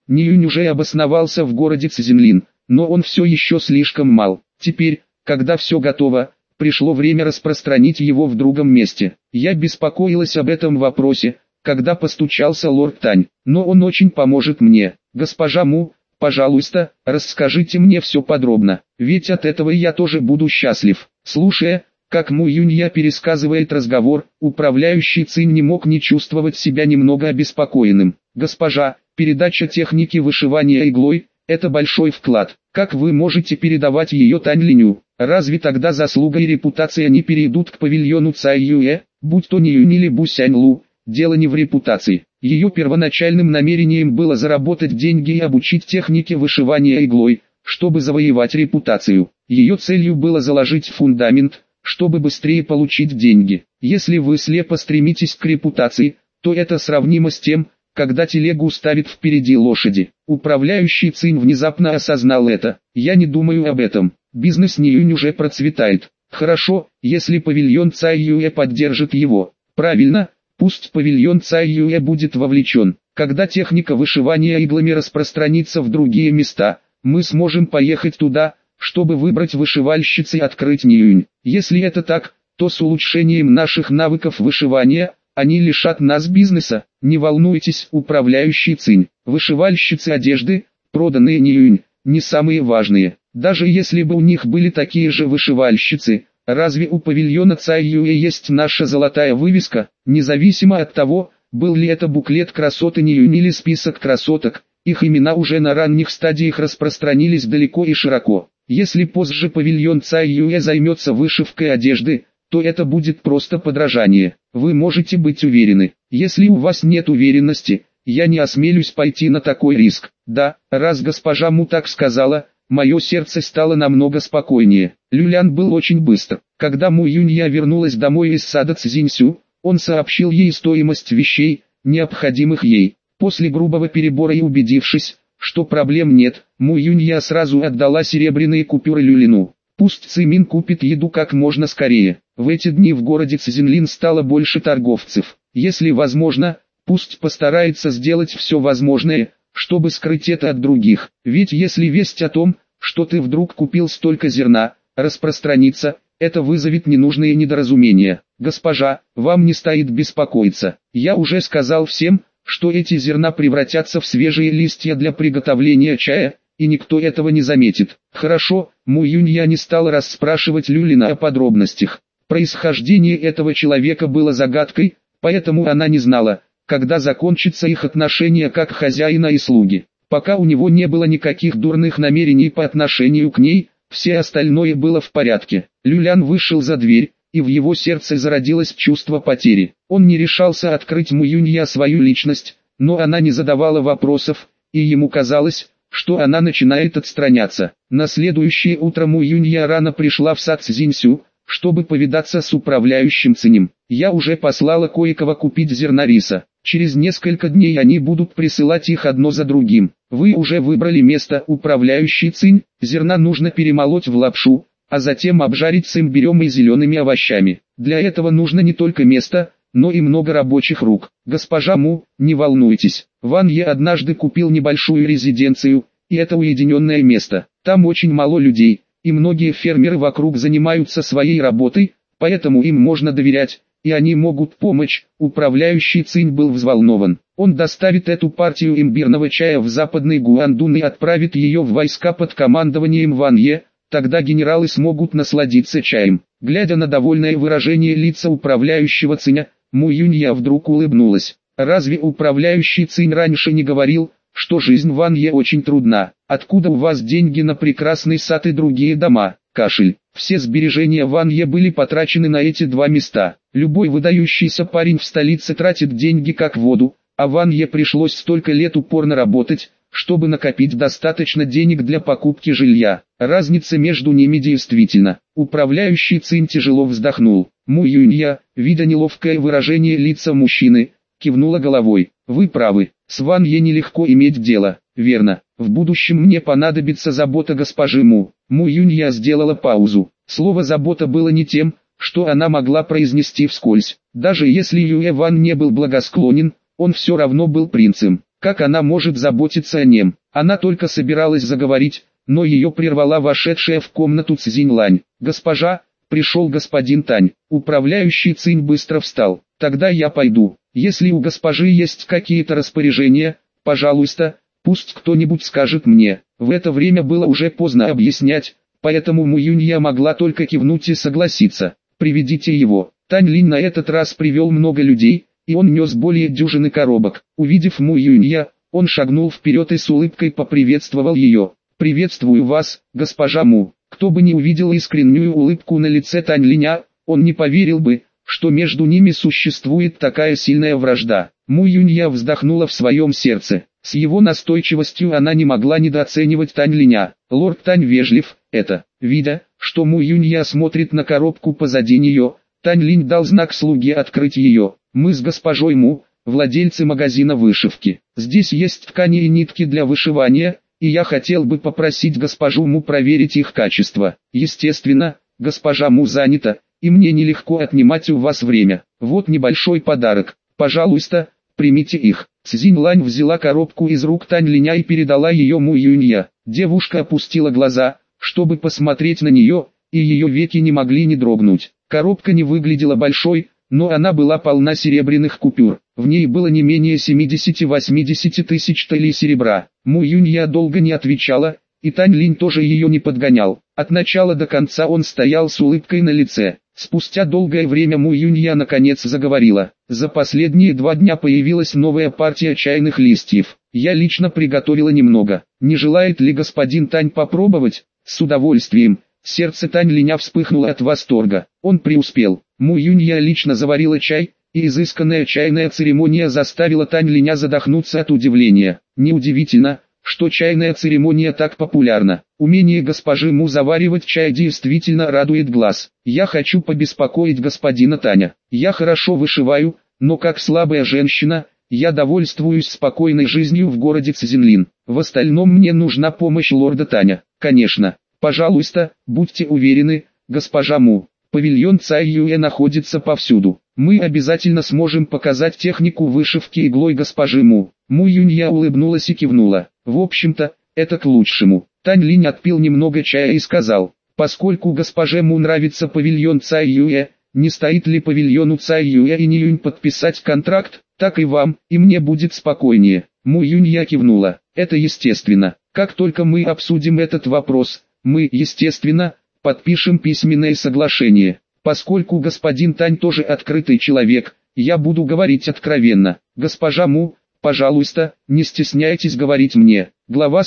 Ниюнь уже обосновался в городе Цзинлин, но он все еще слишком мал. Теперь, когда все готово, пришло время распространить его в другом месте. Я беспокоилась об этом вопросе, когда постучался лорд Тань, но он очень поможет мне. Госпожа Му, пожалуйста, расскажите мне все подробно, ведь от этого я тоже буду счастлив. Слушая, как Му Юнья пересказывает разговор, управляющий Цинь не мог не чувствовать себя немного обеспокоенным. Госпожа, передача техники вышивания иглой – это большой вклад. Как вы можете передавать ее Тань Линю? Разве тогда заслуга и репутация не перейдут к павильону Цай Юэ, будь то Ниюнь или Бу Сянь Лу? Дело не в репутации. Ее первоначальным намерением было заработать деньги и обучить технике вышивания иглой, чтобы завоевать репутацию. Ее целью было заложить фундамент, чтобы быстрее получить деньги. Если вы слепо стремитесь к репутации, то это сравнимо с тем, когда телегу ставит впереди лошади. Управляющий Цинь внезапно осознал это. Я не думаю об этом. Бизнес Ниюнь уже процветает. Хорошо, если павильон Цай Юэ поддержит его. Правильно, пусть павильон Цай Юэ будет вовлечен. Когда техника вышивания иглами распространится в другие места, мы сможем поехать туда, чтобы выбрать вышивальщиц и открыть Ниюнь. Если это так, то с улучшением наших навыков вышивания, они лишат нас бизнеса. Не волнуйтесь, управляющий Цинь. Вышивальщицы одежды, проданные Ниюнь, не самые важные. Даже если бы у них были такие же вышивальщицы, разве у павильона Цай Юэ есть наша золотая вывеска? Независимо от того, был ли это буклет красоты Ниюнь или список красоток, их имена уже на ранних стадиях распространились далеко и широко. Если позже павильон Цай Юэ займется вышивкой одежды, то это будет просто подражание. Вы можете быть уверены. Если у вас нет уверенности, я не осмелюсь пойти на такой риск. Да, раз госпожа Му так сказала, мое сердце стало намного спокойнее. Люлян был очень быстр. Когда Му Юнья вернулась домой из сада Цзиньсю, он сообщил ей стоимость вещей, необходимых ей. После грубого перебора и убедившись, что проблем нет, Му Юнья сразу отдала серебряные купюры Люлину. Пусть Цимин купит еду как можно скорее. В эти дни в городе Цзинлин стало больше торговцев. Если возможно, пусть постарается сделать все возможное, чтобы скрыть это от других. Ведь если весть о том, что ты вдруг купил столько зерна, распространится, это вызовет ненужные недоразумения. Госпожа, вам не стоит беспокоиться. Я уже сказал всем, что эти зерна превратятся в свежие листья для приготовления чая, и никто этого не заметит. Хорошо, Му Юнья не стала расспрашивать Люлина о подробностях. Происхождение этого человека было загадкой, поэтому она не знала, когда закончится их отношения как хозяина и слуги. Пока у него не было никаких дурных намерений по отношению к ней, все остальное было в порядке. Люлян вышел за дверь, и в его сердце зародилось чувство потери. Он не решался открыть Му Юнья свою личность, но она не задавала вопросов, и ему казалось, что она начинает отстраняться. На следующее утро Му Юнья рано пришла в сад Цзиньсю, чтобы повидаться с управляющим Цинем. Я уже послала кое-кого купить зерна риса. Через несколько дней они будут присылать их одно за другим. Вы уже выбрали место, управляющий Цинь. Зерна нужно перемолоть в лапшу, а затем обжарить с имбирем и зелеными овощами. Для этого нужно не только место, но и много рабочих рук. Госпожа Му, не волнуйтесь. Ван Е однажды купил небольшую резиденцию, и это уединенное место. Там очень мало людей, и многие фермеры вокруг занимаются своей работой, поэтому им можно доверять, и они могут помочь. Управляющий Цинь был взволнован. Он доставит эту партию имбирного чая в западный Гуандун и отправит ее в войска под командованием Ван Е, тогда генералы смогут насладиться чаем. Глядя на довольное выражение лица управляющего Циня, Му Юнья вдруг улыбнулась. Разве управляющий Цинь раньше не говорил, что жизнь Ван Е очень трудна? Откуда у вас деньги на прекрасный сад и другие дома? Кашель. Все сбережения Ван Е были потрачены на эти два места. Любой выдающийся парень в столице тратит деньги как воду, а Ван Е пришлось столько лет упорно работать, чтобы накопить достаточно денег для покупки жилья. Разница между ними действительно. Управляющий Цинь тяжело вздохнул. Му Юнья, видя неловкое выражение лица мужчины, кивнула головой. Вы правы, с Ван Е нелегко иметь дело, верно. В будущем мне понадобится забота госпожи Му. Му Юнья сделала паузу. Слово «забота» было не тем, что она могла произнести вскользь. Даже если Юэ Ван не был благосклонен, он все равно был принцем. Как она может заботиться о нем? Она только собиралась заговорить, но ее прервала вошедшая в комнату Цзинь Лань. «Госпожа, пришел господин Тань». Управляющий Цинь быстро встал. «Тогда я пойду. Если у госпожи есть какие-то распоряжения, пожалуйста, пусть кто-нибудь скажет мне». В это время было уже поздно объяснять, поэтому Му Юнья могла только кивнуть и согласиться. «Приведите его». Тань Линь на этот раз привел много людей, и он нес более дюжины коробок. Увидев Му Юнья, он шагнул вперед и с улыбкой поприветствовал ее. «Приветствую вас, госпожа Му». Кто бы ни увидел искреннюю улыбку на лице Тань Линя, он не поверил бы, что между ними существует такая сильная вражда. Му Юнья вздохнула в своем сердце. С его настойчивостью она не могла недооценивать Тань Линя. Лорд Тань вежлив, это. Видя, что Му Юнья смотрит на коробку позади нее, Тань Линь дал знак слуге открыть ее. «Мы с госпожой Му, владельцы магазина вышивки. Здесь есть ткани и нитки для вышивания, и я хотел бы попросить госпожу Му проверить их качество. Естественно, госпожа Му занята, и мне нелегко отнимать у вас время. Вот небольшой подарок. Пожалуйста, примите их». Цзинь Лань взяла коробку из рук Тань Линя и передала ее Му Юнья. Девушка опустила глаза, чтобы посмотреть на нее, и ее веки не могли не дрогнуть. Коробка не выглядела большой, но она была полна серебряных купюр. В ней было не менее 70-80 тысяч талей серебра. Му Юнья долго не отвечала, и Тань Линь тоже ее не подгонял. От начала до конца он стоял с улыбкой на лице. Спустя долгое время Му Юнья наконец заговорила. «За последние 2 дня появилась новая партия чайных листьев. Я лично приготовила немного. Не желает ли господин Тань попробовать?» «С удовольствием». Сердце Тань Линя вспыхнуло от восторга. Он преуспел. Му Юнья лично заварила чай, и изысканная чайная церемония заставила Тань Линя задохнуться от удивления. Неудивительно, что чайная церемония так популярна. Умение госпожи Му заваривать чай действительно радует глаз. «Я хочу побеспокоить господина Таня. Я хорошо вышиваю, но как слабая женщина, я довольствуюсь спокойной жизнью в городе Цзинлин. В остальном мне нужна помощь лорда Таня». «Конечно. Пожалуйста, будьте уверены, госпожа Му, павильон Цай Юэ находится повсюду. Мы обязательно сможем показать технику вышивки иглой госпожи Му». Му Юнья улыбнулась и кивнула. «В общем-то, это к лучшему». Тань Линь отпил немного чая и сказал: «Поскольку госпоже Му нравится павильон Цай Юэ, не стоит ли павильону Цай Юэ и Ниюнь подписать контракт, так и вам, и мне будет спокойнее». Му Юнья кивнула. «Это естественно. Как только мы обсудим этот вопрос, мы, естественно, подпишем письменное соглашение. Поскольку господин Тань тоже открытый человек, я буду говорить откровенно. Госпожа Му, пожалуйста, не стесняйтесь говорить мне». Глава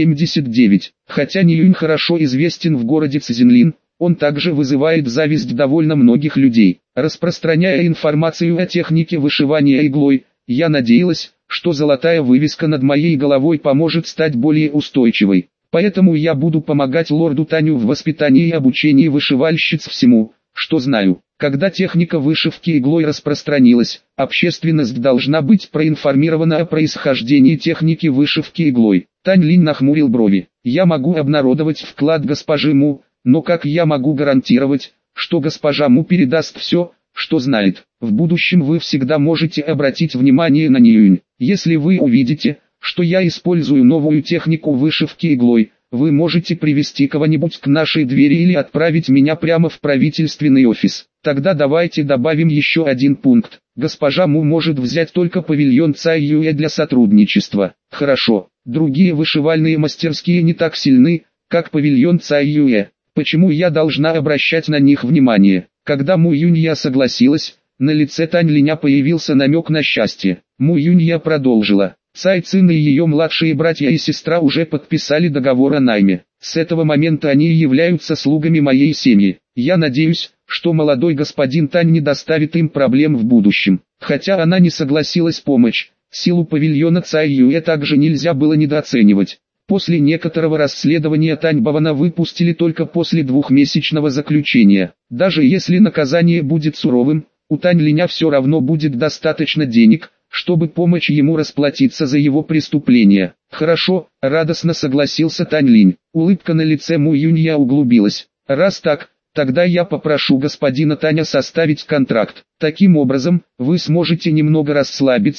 179. Хотя Ниюнь хорошо известен в городе Цзинлин, он также вызывает зависть довольно многих людей. Распространяя информацию о технике вышивания иглой, я надеялась, что золотая вывеска над моей головой поможет стать более устойчивой. Поэтому я буду помогать лорду Таню в воспитании и обучении вышивальщиц всему, что знаю. Когда техника вышивки иглой распространилась, общественность должна быть проинформирована о происхождении техники вышивки иглой. Тань Линь нахмурил брови. «Я могу обнародовать вклад госпожи Му, но как я могу гарантировать, что госпожа Му передаст все, что знает? В будущем вы всегда можете обратить внимание на Ниюнь. Если вы увидите, что я использую новую технику вышивки иглой, вы можете привести кого-нибудь к нашей двери или отправить меня прямо в правительственный офис. Тогда давайте добавим еще один пункт. Госпожа Му может взять только павильон Цай Юэ для сотрудничества». «Хорошо, другие вышивальные мастерские не так сильны, как павильон Цай Юэ. Почему я должна обращать на них внимание?» Когда Му Юнья согласилась, на лице Тань Линя появился намек на счастье. Му Юнья продолжила. «Цай Цин и ее младшие братья и сестра уже подписали договор о найме. С этого момента они являются слугами моей семьи. Я надеюсь, что молодой господин Тань не доставит им проблем в будущем». Хотя она не согласилась помочь, силу павильона Цай Юэ также нельзя было недооценивать. После некоторого расследования Тань Бавана выпустили только после 2-месячного заключения. Даже если наказание будет суровым, у Тань Линя все равно будет достаточно денег, чтобы помочь ему расплатиться за его преступление. «Хорошо», — радостно согласился Тань Линь. Улыбка на лице Му Юнья углубилась. «Раз так, тогда я попрошу господина Таня составить контракт. Таким образом, вы сможете немного расслабиться,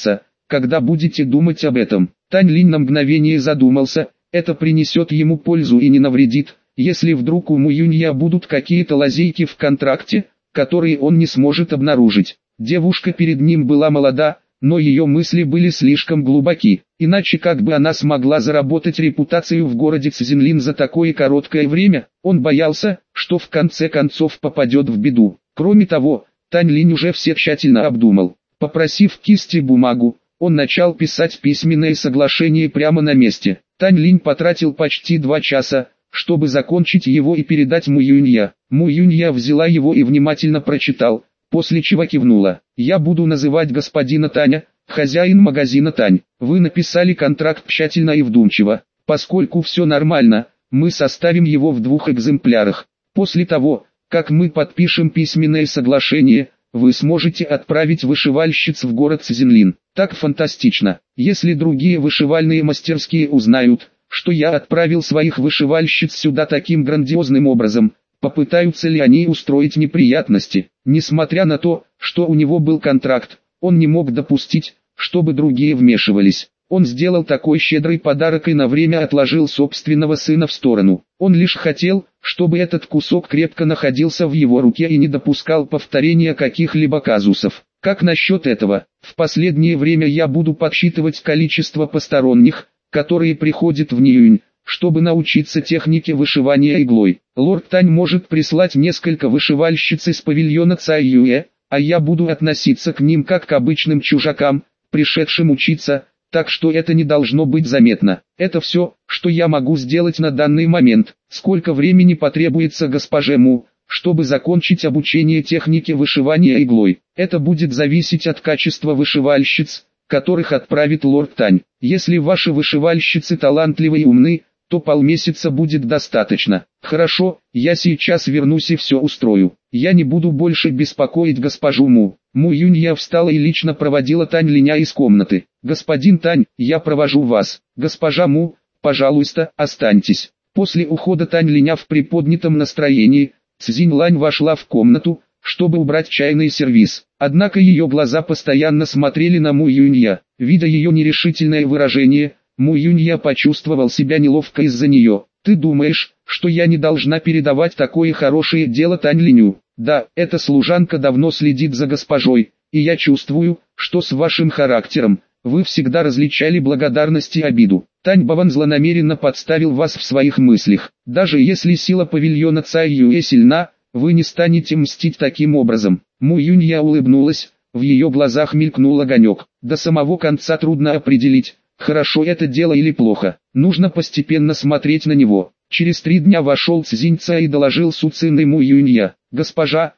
когда будете думать об этом. Тань Линь на мгновение задумался, это принесет ему пользу и не навредит, если вдруг у Му Юнья будут какие-то лазейки в контракте, которые он не сможет обнаружить. Девушка перед ним была молода, но ее мысли были слишком глубоки, иначе как бы она смогла заработать репутацию в городе Цзинлин за такое короткое время. Он боялся, что в конце концов попадет в беду. Кроме того, Тань Линь уже все тщательно обдумал. Попросив кисти бумагу, он начал писать письменное соглашение прямо на месте. Тань Линь потратил почти 2 часа, чтобы закончить его и передать Му Юнья. Му Юнья взяла его и внимательно прочитал, после чего кивнула. «Я буду называть господина Таня, хозяин магазина Тань. Вы написали контракт тщательно и вдумчиво. Поскольку все нормально, мы составим его в 2 экземплярах. После того, как мы подпишем письменное соглашение, вы сможете отправить вышивальщиц в город Цзинлин. Так фантастично. Если другие вышивальные мастерские узнают, что я отправил своих вышивальщиц сюда таким грандиозным образом, попытаются ли они устроить неприятности?» Несмотря на то, что у него был контракт, он не мог допустить, чтобы другие вмешивались. Он сделал такой щедрый подарок и на время отложил собственного сына в сторону. Он лишь хотел, чтобы этот кусок крепко находился в его руке и не допускал повторения каких-либо казусов. Как насчет этого? В последнее время я буду подсчитывать количество посторонних, которые приходят в Ниюнь, чтобы научиться технике вышивания иглой. Лорд Тань может прислать несколько вышивальщиц из павильона Цай Юэ, а я буду относиться к ним как к обычным чужакам, пришедшим учиться, так что это не должно быть заметно. Это все, что я могу сделать на данный момент. Сколько времени потребуется госпоже Му, чтобы закончить обучение технике вышивания иглой? Это будет зависеть от качества вышивальщиц, которых отправит лорд Тань. Если ваши вышивальщицы талантливы и умны, то полмесяца будет достаточно. Хорошо, я сейчас вернусь и все устрою. Я не буду больше беспокоить госпожу Му. Му Юнья встала и лично проводила Тань Линя из комнаты. «Господин Тань, я провожу вас. Госпожа Му, пожалуйста, останьтесь». После ухода Тань Линя в приподнятом настроении, Цзинь Лань вошла в комнату, чтобы убрать чайный сервиз. Однако ее глаза постоянно смотрели на Му Юнья. Видя ее нерешительное выражение, Му Юнья почувствовал себя неловко из-за нее. «Ты думаешь, что я не должна передавать такое хорошее дело Тань Линю?» «Да, эта служанка давно следит за госпожой, и я чувствую, что с вашим характером, вы всегда различали благодарность и обиду. Тань Баван злонамеренно подставил вас в своих мыслях. Даже если сила павильона Цай Юэ сильна, вы не станете мстить таким образом». Му Юнья улыбнулась, в ее глазах мелькнул огонек. До самого конца трудно определить, хорошо это дело или плохо. Нужно постепенно смотреть на него. Через 3 дня вошел Цзинь Цай и доложил Су Цин и Му Юнья. Госпожа,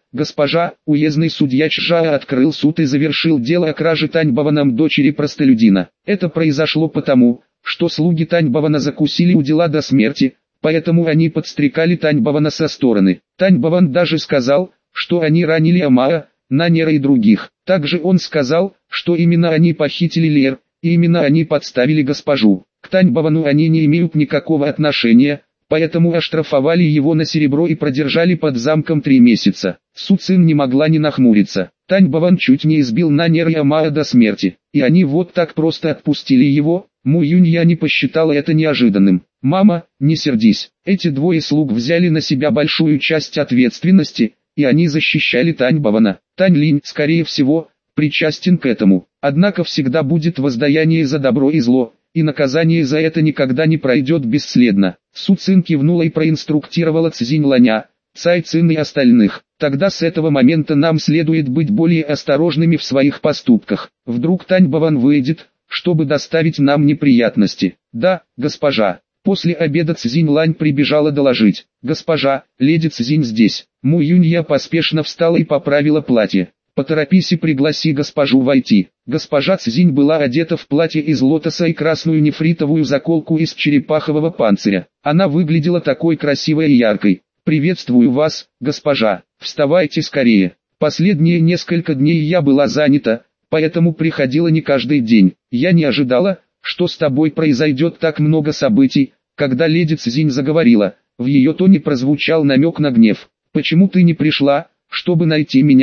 уездный судья Чжа открыл суд и завершил дело о краже Тань Баваном дочери простолюдина. Это произошло потому, что слуги Тань Бавана закусили у дела до смерти, поэтому они подстрекали Тань Бавана со стороны. Тань Баван даже сказал, что они ранили Амаа, Нанера и других. Также он сказал, что именно они похитили Лер, и именно они подставили госпожу. К Тань Бавану они не имеют никакого отношения, поэтому оштрафовали его на серебро и продержали под замком 3 месяца. Су Цин не могла не нахмуриться. Тань Баван чуть не избил Нанера и Амаа до смерти, и они вот так просто отпустили его. Му Юнья не посчитала это неожиданным. «Мама, не сердись, эти 2 слуг взяли на себя большую часть ответственности, и они защищали Тань Бавана. Тань Линь, скорее всего, причастен к этому. Однако всегда будет воздаяние за добро и зло, и наказание за это никогда не пройдет бесследно». Су Цин кивнула и проинструктировала Цзинь Ланя, Цай Цин и остальных. «Тогда с этого момента нам следует быть более осторожными в своих поступках. Вдруг Тань Баван выйдет, чтобы доставить нам неприятности». «Да, госпожа». После обеда Цзинь Лань прибежала доложить. «Госпожа, леди Цзинь здесь». Му Юнья поспешно встала и поправила платье. «Поторопись и пригласи госпожу войти». Госпожа Цзинь была одета в платье из лотоса и красную нефритовую заколку из черепахового панциря. Она выглядела такой красивой и яркой. «Приветствую вас, госпожа. Вставайте скорее. Последние несколько дней я была занята, поэтому приходила не каждый день. Я не ожидала, что с тобой произойдет так много событий». Когда леди Цзинь заговорила, в ее тоне прозвучал намек на гнев. «Почему ты не пришла, чтобы найти меня,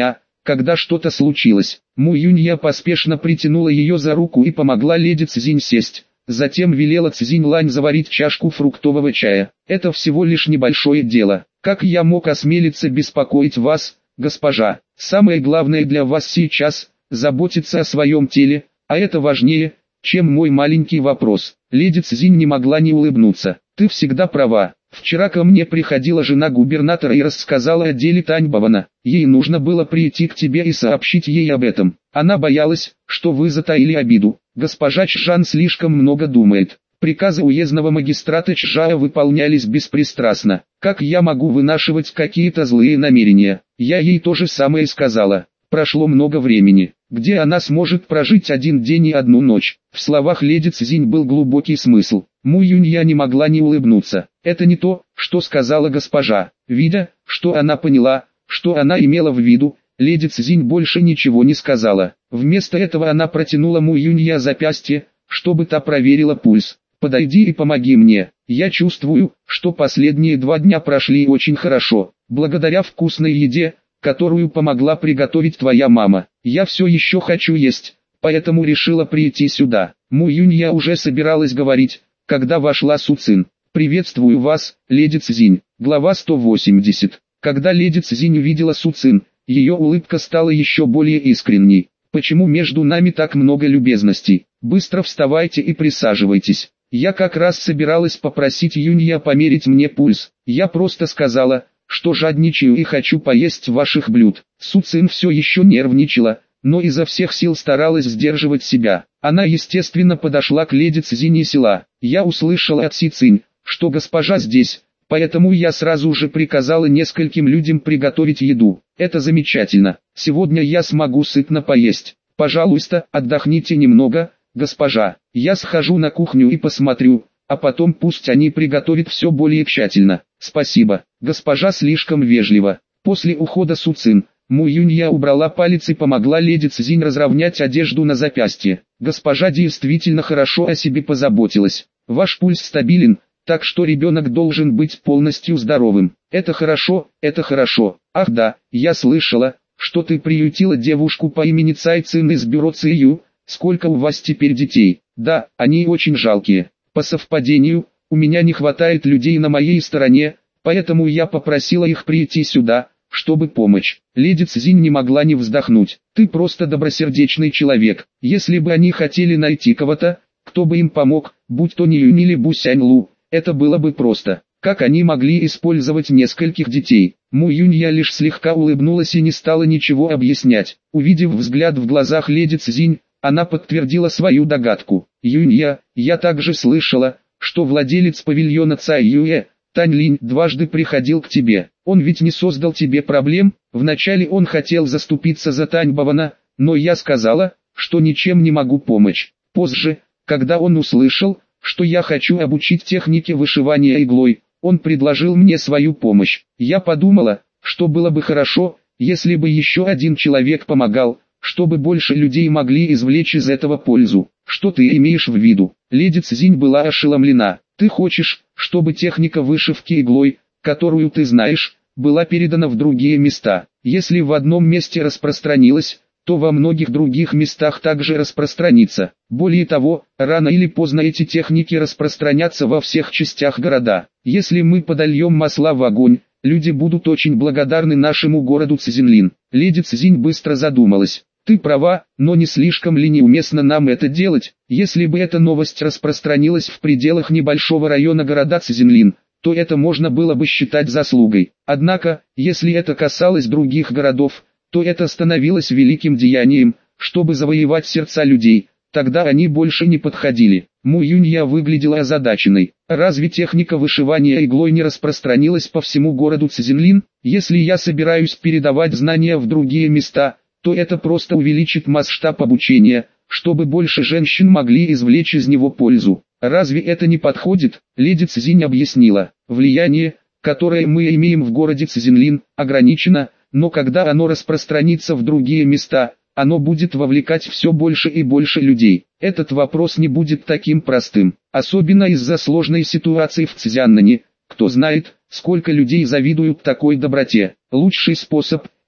когда что-то случилось. Му Юнья поспешно притянула ее за руку и помогла леди Цзинь сесть. Затем велела Цзинь Лань заварить чашку фруктового чая. Это всего лишь небольшое дело. Как я мог осмелиться беспокоить вас, госпожа? Самое главное для вас сейчас – заботиться о своем теле, а это важнее, чем мой маленький вопрос. Леди Цзинь не могла не улыбнуться. Ты всегда права. Вчера ко мне приходила жена губернатора и рассказала о деле Таньбавана. Ей нужно было прийти к тебе и сообщить ей об этом. Она боялась, что вы затаили обиду. Госпожа Чжан слишком много думает. Приказы уездного магистрата Чжая выполнялись беспристрастно. Как я могу вынашивать какие-то злые намерения? Я ей то же самое сказала. Прошло много времени. Где она сможет прожить один день и одну ночь? В словах леди Цзинь был глубокий смысл. Му Юнья не могла не улыбнуться. Это не то, что сказала госпожа. Видя, что она поняла, что она имела в виду, леди Цзинь больше ничего не сказала. Вместо этого она протянула Му Юнья запястье, чтобы та проверила пульс. «Подойди и помоги мне. Я чувствую, что последние 2 дня прошли очень хорошо, благодаря вкусной еде, которую помогла приготовить твоя мама. Я все еще хочу есть, поэтому решила прийти сюда». Му Юнья уже собиралась говорить, когда вошла Су Цин. «Приветствую вас, леди Цзинь». Глава 180. Когда леди Цзинь увидела Су Цин, ее улыбка стала еще более искренней. «Почему между нами так много любезностей? Быстро вставайте и присаживайтесь. Я как раз собиралась попросить Юнья померить мне пульс. Я просто сказала, что жадничаю и хочу поесть ваших блюд». Су Цин все еще нервничала, но изо всех сил старалась сдерживать себя. Она естественно подошла к леди Цзинь и села. «Я услышала от Си Цинь, что госпожа здесь, поэтому я сразу же приказала нескольким людям приготовить еду. Это замечательно. Сегодня я смогу сытно поесть. Пожалуйста, отдохните немного, госпожа. Я схожу на кухню и посмотрю, а потом пусть они приготовят все более тщательно». «Спасибо, госпожа слишком вежлива». После ухода Су Цин, Му Юнья убрала палец и помогла леди Цзинь разровнять одежду на запястье. «Госпожа действительно хорошо о себе позаботилась. Ваш пульс стабилен, так что ребенок должен быть полностью здоровым. Это хорошо, это хорошо. Ах да, я слышала, что ты приютила девушку по имени Цай Цин из бюро Цию. Сколько у вас теперь детей?» «Да, они очень жалкие. По совпадению, у меня не хватает людей на моей стороне, поэтому я попросила их прийти сюда, чтобы помочь». Леди Цзинь не могла не вздохнуть. «Ты просто добросердечный человек. Если бы они хотели найти кого-то, кто бы им помог, будь то не Юнь или Бу Сяньлу, это было бы просто. Как они могли использовать нескольких детей?» Му Юнья лишь слегка улыбнулась и не стала ничего объяснять. Увидев взгляд в глазах леди Цзинь, она подтвердила свою догадку. «Юнья, я также слышала, что владелец павильона Цай Юэ, Тань Линь, дважды приходил к тебе. Он ведь не создал тебе проблем? Вначале он хотел заступиться за Таньбавана, но я сказала, что ничем не могу помочь. Позже, когда он услышал, что я хочу обучить технике вышивания иглой, он предложил мне свою помощь. Я подумала, что было бы хорошо, если бы еще один человек помогал, чтобы больше людей могли извлечь из этого пользу». «Что ты имеешь в виду?» Леди Цзинь была ошеломлена. «Ты хочешь, чтобы техника вышивки иглой, которую ты знаешь, была передана в другие места? Если в одном месте распространилась, то во многих других местах также распространится. Более того, рано или поздно эти техники распространятся во всех частях города. Если мы подольем масла в огонь, люди будут очень благодарны нашему городу Цзинлин». Леди Цзинь быстро задумалась. «Ты права, но не слишком ли неуместно нам это делать? Если бы эта новость распространилась в пределах небольшого района города Цзинлин, то это можно было бы считать заслугой. Однако, если это касалось других городов, то это становилось великим деянием, чтобы завоевать сердца людей, тогда они больше не подходили». Му Юнья выглядела озадаченной. «Разве техника вышивания иглой не распространилась по всему городу Цзинлин? Если я собираюсь передавать знания в другие места, то это просто увеличит масштаб обучения, чтобы больше женщин могли извлечь из него пользу. Разве это не подходит?» Леди Цзинь объяснила. «Влияние, которое мы имеем в городе Цзинлин, ограничено, но когда оно распространится в другие места, оно будет вовлекать все больше и больше людей. Этот вопрос не будет таким простым, особенно из-за сложной ситуации в Цзяннане. Кто знает, сколько людей завидуют такой доброте. Лучший способ –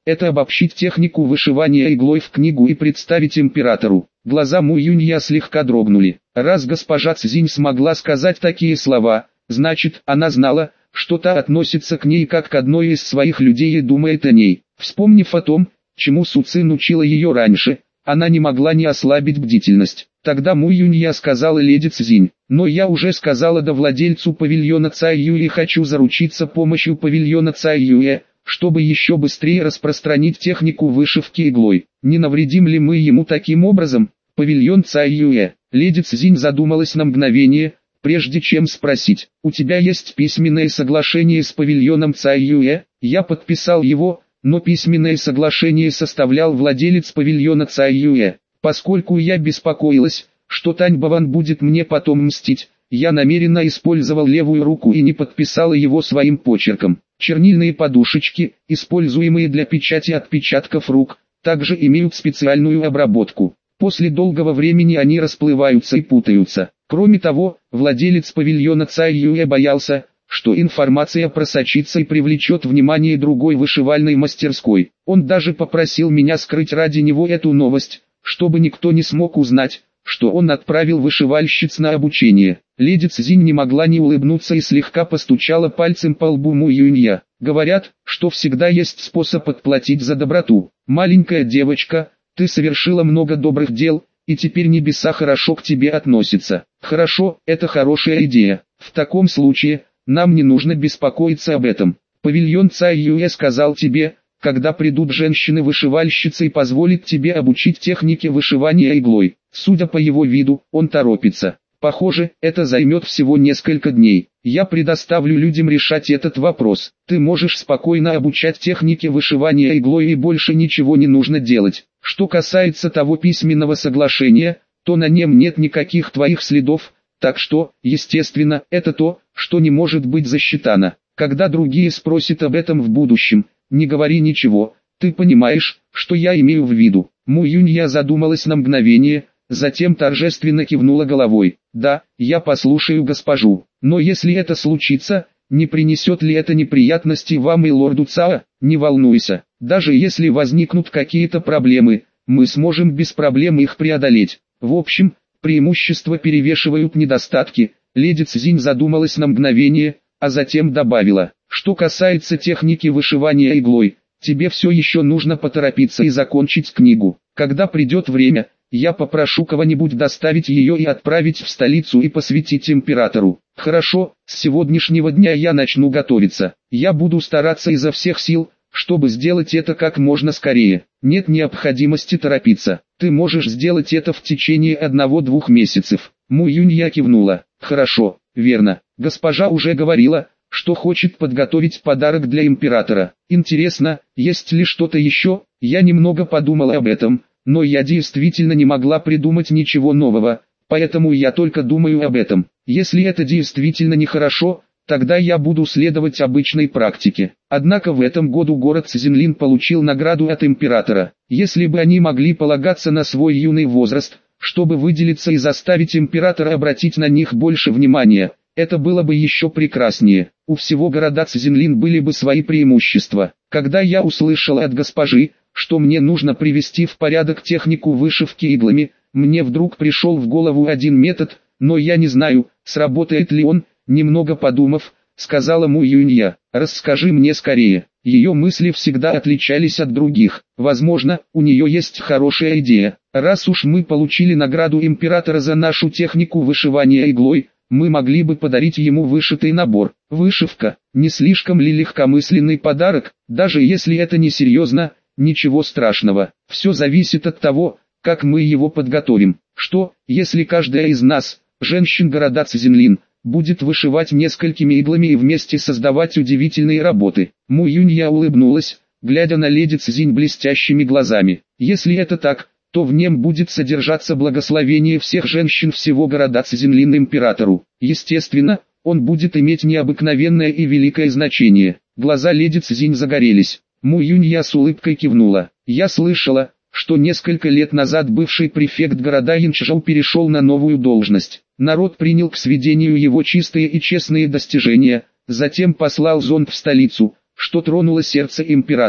это обобщить технику вышивания иглой в книгу и представить императору. Глаза Му Юнья слегка дрогнули. Раз госпожа Цзинь смогла сказать такие слова, значит, она знала, что та относится к ней как к одной из своих людей и думает о ней. Вспомнив о том, чему Су Цин учила ее раньше, она не могла не ослабить бдительность. Тогда Му Юнья сказала леди Цзинь: «Но я уже сказала до владельцу павильона Цай Юэ и хочу заручиться помощью павильона Цай Юэ, чтобы еще быстрее распространить технику вышивки иглой. Не навредим ли мы ему таким образом?» Павильон Цай Юэ. Леди Цзинь задумалась на мгновение, прежде чем спросить: «У тебя есть письменное соглашение с павильоном Цай Юэ?» «Я подписал его, но письменное соглашение составлял владелец павильона Цай Юэ. Поскольку я беспокоилась, что Тань Баван будет мне потом мстить, я намеренно использовал левую руку и не подписала его своим почерком. Чернильные подушечки, используемые для печати отпечатков рук, также имеют специальную обработку. После долгого времени они расплываются и путаются. Кроме того, владелец павильона Цай Юэ боялся, что информация просочится и привлечет внимание другой вышивальной мастерской. Он даже попросил меня скрыть ради него эту новость, чтобы никто не смог узнать, что он отправил вышивальщиц на обучение». Леди Цзинь не могла не улыбнуться и слегка постучала пальцем по лбу Му Юнья. «Говорят, что всегда есть способ отплатить за доброту. Маленькая девочка, ты совершила много добрых дел, и теперь небеса хорошо к тебе относятся». «Хорошо, это хорошая идея. В таком случае, нам не нужно беспокоиться об этом. Павильон Цай Юэ сказал тебе, когда придут женщины-вышивальщицы и позволит тебе обучить технике вышивания иглой. Судя по его виду, он торопится. Похоже, это займет всего несколько дней. Я предоставлю людям решать этот вопрос. Ты можешь спокойно обучать технике вышивания иглой и больше ничего не нужно делать. Что касается того письменного соглашения, то на нем нет никаких твоих следов, так что, естественно, это то, что не может быть засчитано. Когда другие спросят об этом в будущем, не говори ничего, ты понимаешь, что я имею в виду». Му Юнья задумалась на мгновение, затем торжественно кивнула головой. «Да, я послушаю госпожу, но если это случится, не принесет ли это неприятности вам и лорду Цао? Не волнуйся, даже если возникнут какие-то проблемы, мы сможем без проблем их преодолеть. В общем, преимущества перевешивают недостатки». Леди Цзинь задумалась на мгновение, а затем добавила: «Что касается техники вышивания иглой, тебе все еще нужно поторопиться и закончить книгу. Когда придет время, я попрошу кого-нибудь доставить ее и отправить в столицу и посвятить императору». «Хорошо, с сегодняшнего дня я начну готовиться. Я буду стараться изо всех сил, чтобы сделать это как можно скорее. Нет необходимости торопиться. Ты можешь сделать это в течение 1-2 месяцев». Му Юнья кивнула. «Хорошо, верно. Госпожа уже говорила, что хочет подготовить подарок для императора. Интересно, есть ли что-то еще?» Я немного подумала об этом, но я действительно не могла придумать ничего нового, поэтому я только думаю об этом. Если это действительно нехорошо, тогда я буду следовать обычной практике. Однако в этом году город Цзинлин получил награду от императора. Если бы они могли полагаться на свой юный возраст, чтобы выделиться и заставить императора обратить на них больше внимания, это было бы еще прекраснее. У всего города Цзинлин были бы свои преимущества. Когда я услышала от госпожи, что мне нужно привести в порядок технику вышивки иглами, мне вдруг пришел в голову один метод, но я не знаю, сработает ли он. Немного подумав, сказала Му Юнья: «Расскажи мне скорее». Ее мысли всегда отличались от других. Возможно, у нее есть хорошая идея. Раз уж мы получили награду императора за нашу технику вышивания иглой, мы могли бы подарить ему вышитый набор. Вышивка, не слишком ли легкомысленный подарок? Даже если это не серьезно, ничего страшного. Все зависит от того, как мы его подготовим. Что, если каждая из нас, женщин города Цзинлин, будет вышивать несколькими иглами и вместе создавать удивительные работы? Му Юнья улыбнулась, глядя на леди Цзинь блестящими глазами. Если это так, то в нем будет содержаться благословение всех женщин всего города Цзинлин императору. Естественно, он будет иметь необыкновенное и великое значение. Глаза леди Цзинь загорелись. Му Юнья с улыбкой кивнула. «Я слышала, что несколько лет назад бывший префект города Янчжоу перешел на новую должность. Народ принял к сведению его чистые и честные достижения, затем послал зонд в столицу, что тронуло сердце императора.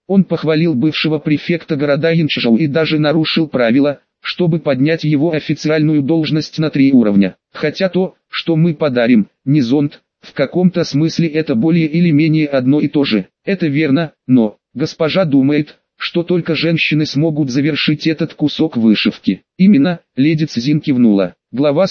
Он похвалил бывшего префекта города Янчжоу и даже нарушил правила, чтобы поднять его официальную должность на 3 уровня. Хотя то, что мы подарим, не зонт, в каком-то смысле это более или менее одно и то же. Это верно, но госпожа думает, что только женщины смогут завершить этот кусок вышивки. Именно, леди Цзин кивнула. Глава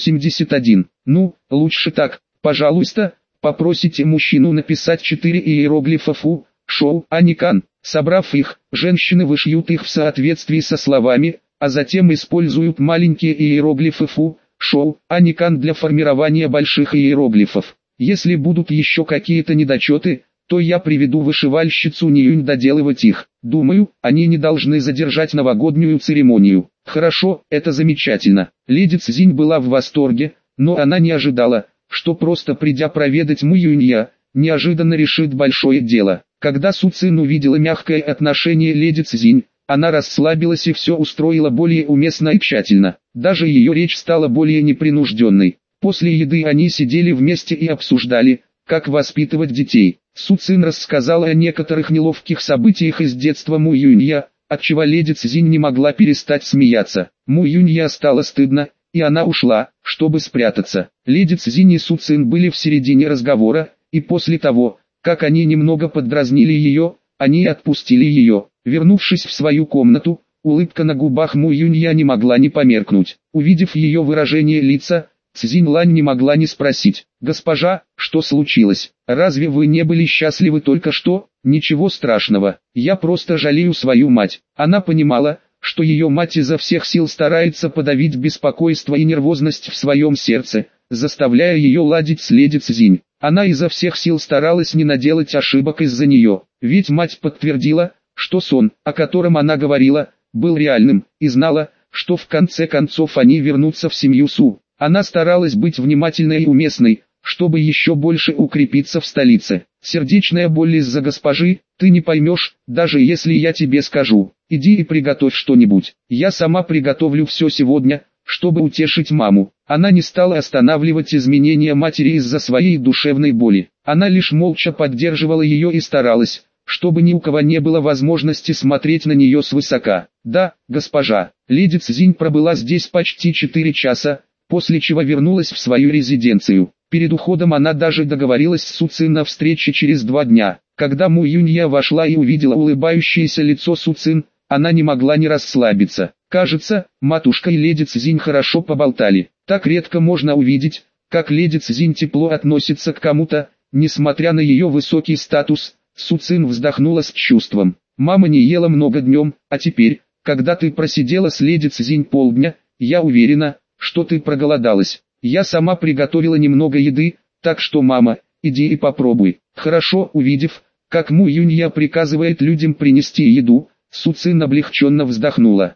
181. Ну, лучше так, пожалуйста, попросите мужчину написать 4 иероглифа фу, шоу, аникан. Собрав их, женщины вышьют их в соответствии со словами, а затем используют маленькие иероглифы фу, шоу, аникан для формирования больших иероглифов. Если будут еще какие-то недочеты, то я приведу вышивальщицу Ниюнь доделывать их. Думаю, они не должны задержать новогоднюю церемонию. Хорошо, это замечательно. Леди Цзинь была в восторге, но она не ожидала, что просто придя проведать Му Юнья, неожиданно решит большое дело. Когда Су Цин увидела мягкое отношение леди Цзинь, она расслабилась и все устроила более уместно и тщательно. Даже ее речь стала более непринужденной. После еды они сидели вместе и обсуждали, как воспитывать детей. Су Цин рассказала о некоторых неловких событиях из детства Му Юнья, отчего леди Цзинь не могла перестать смеяться. Му Юнья стало стыдно, и она ушла, чтобы спрятаться. Леди Цзинь и Су Цин были в середине разговора, и после того, как они немного поддразнили ее, они отпустили ее. Вернувшись в свою комнату, улыбка на губах Му Юнья не могла не померкнуть. Увидев ее выражение лица, Цзинь Лань не могла не спросить: «Госпожа, что случилось? Разве вы не были счастливы только что?» «Ничего страшного, я просто жалею свою мать». Она понимала, что ее мать изо всех сил старается подавить беспокойство и нервозность в своем сердце, заставляя ее ладить с леди Цзинь. Она изо всех сил старалась не наделать ошибок из-за нее, ведь мать подтвердила, что сон, о котором она говорила, был реальным, и знала, что в конце концов они вернутся в семью Су. Она старалась быть внимательной и уместной, чтобы еще больше укрепиться в столице. «Сердечная боль из-за госпожи, ты не поймешь, даже если я тебе скажу. Иди и приготовь что-нибудь. Я сама приготовлю все сегодня, чтобы утешить маму». Она не стала останавливать изменения матери из-за своей душевной боли. Она лишь молча поддерживала ее и старалась, чтобы ни у кого не было возможности смотреть на нее свысока. «Да, госпожа». Леди Цзинь пробыла здесь почти 4 часа, после чего вернулась в свою резиденцию. Перед уходом она даже договорилась с Су Цин о встрече через 2 дня. Когда Му Юнья вошла и увидела улыбающееся лицо Су Цин, она не могла не расслабиться. Кажется, матушка и леди Цзинь хорошо поболтали. Так редко можно увидеть, как леди Цзинь тепло относится к кому-то, несмотря на ее высокий статус. Су Цин вздохнула с чувством. «Мама не ела много днем, а теперь, когда ты просидела с леди Цзинь полдня, я уверена, что ты проголодалась. Я сама приготовила немного еды, так что, мама, иди и попробуй». Хорошо, увидев, как Му Юнья приказывает людям принести еду, Су Цин облегченно вздохнула.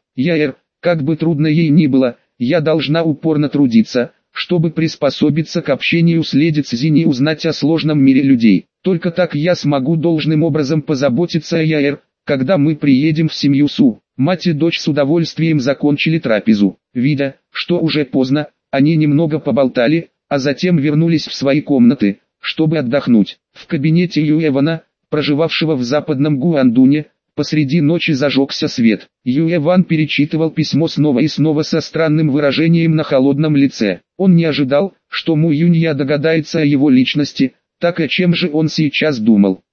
Как бы трудно ей ни было, я должна упорно трудиться, чтобы приспособиться к общению с леди Цзинь и узнать о сложном мире людей. Только так я смогу должным образом позаботиться о когда мы приедем в семью Су. Мать и дочь с удовольствием закончили трапезу. Видя, что уже поздно, они немного поболтали, а затем вернулись в свои комнаты, чтобы отдохнуть. В кабинете Юэвана, проживавшего в западном Гуандуне, посреди ночи зажегся свет. Юэван перечитывал письмо снова и снова со странным выражением на холодном лице. Он не ожидал, что Му Юнья догадается о его личности, так о чем же он сейчас думал.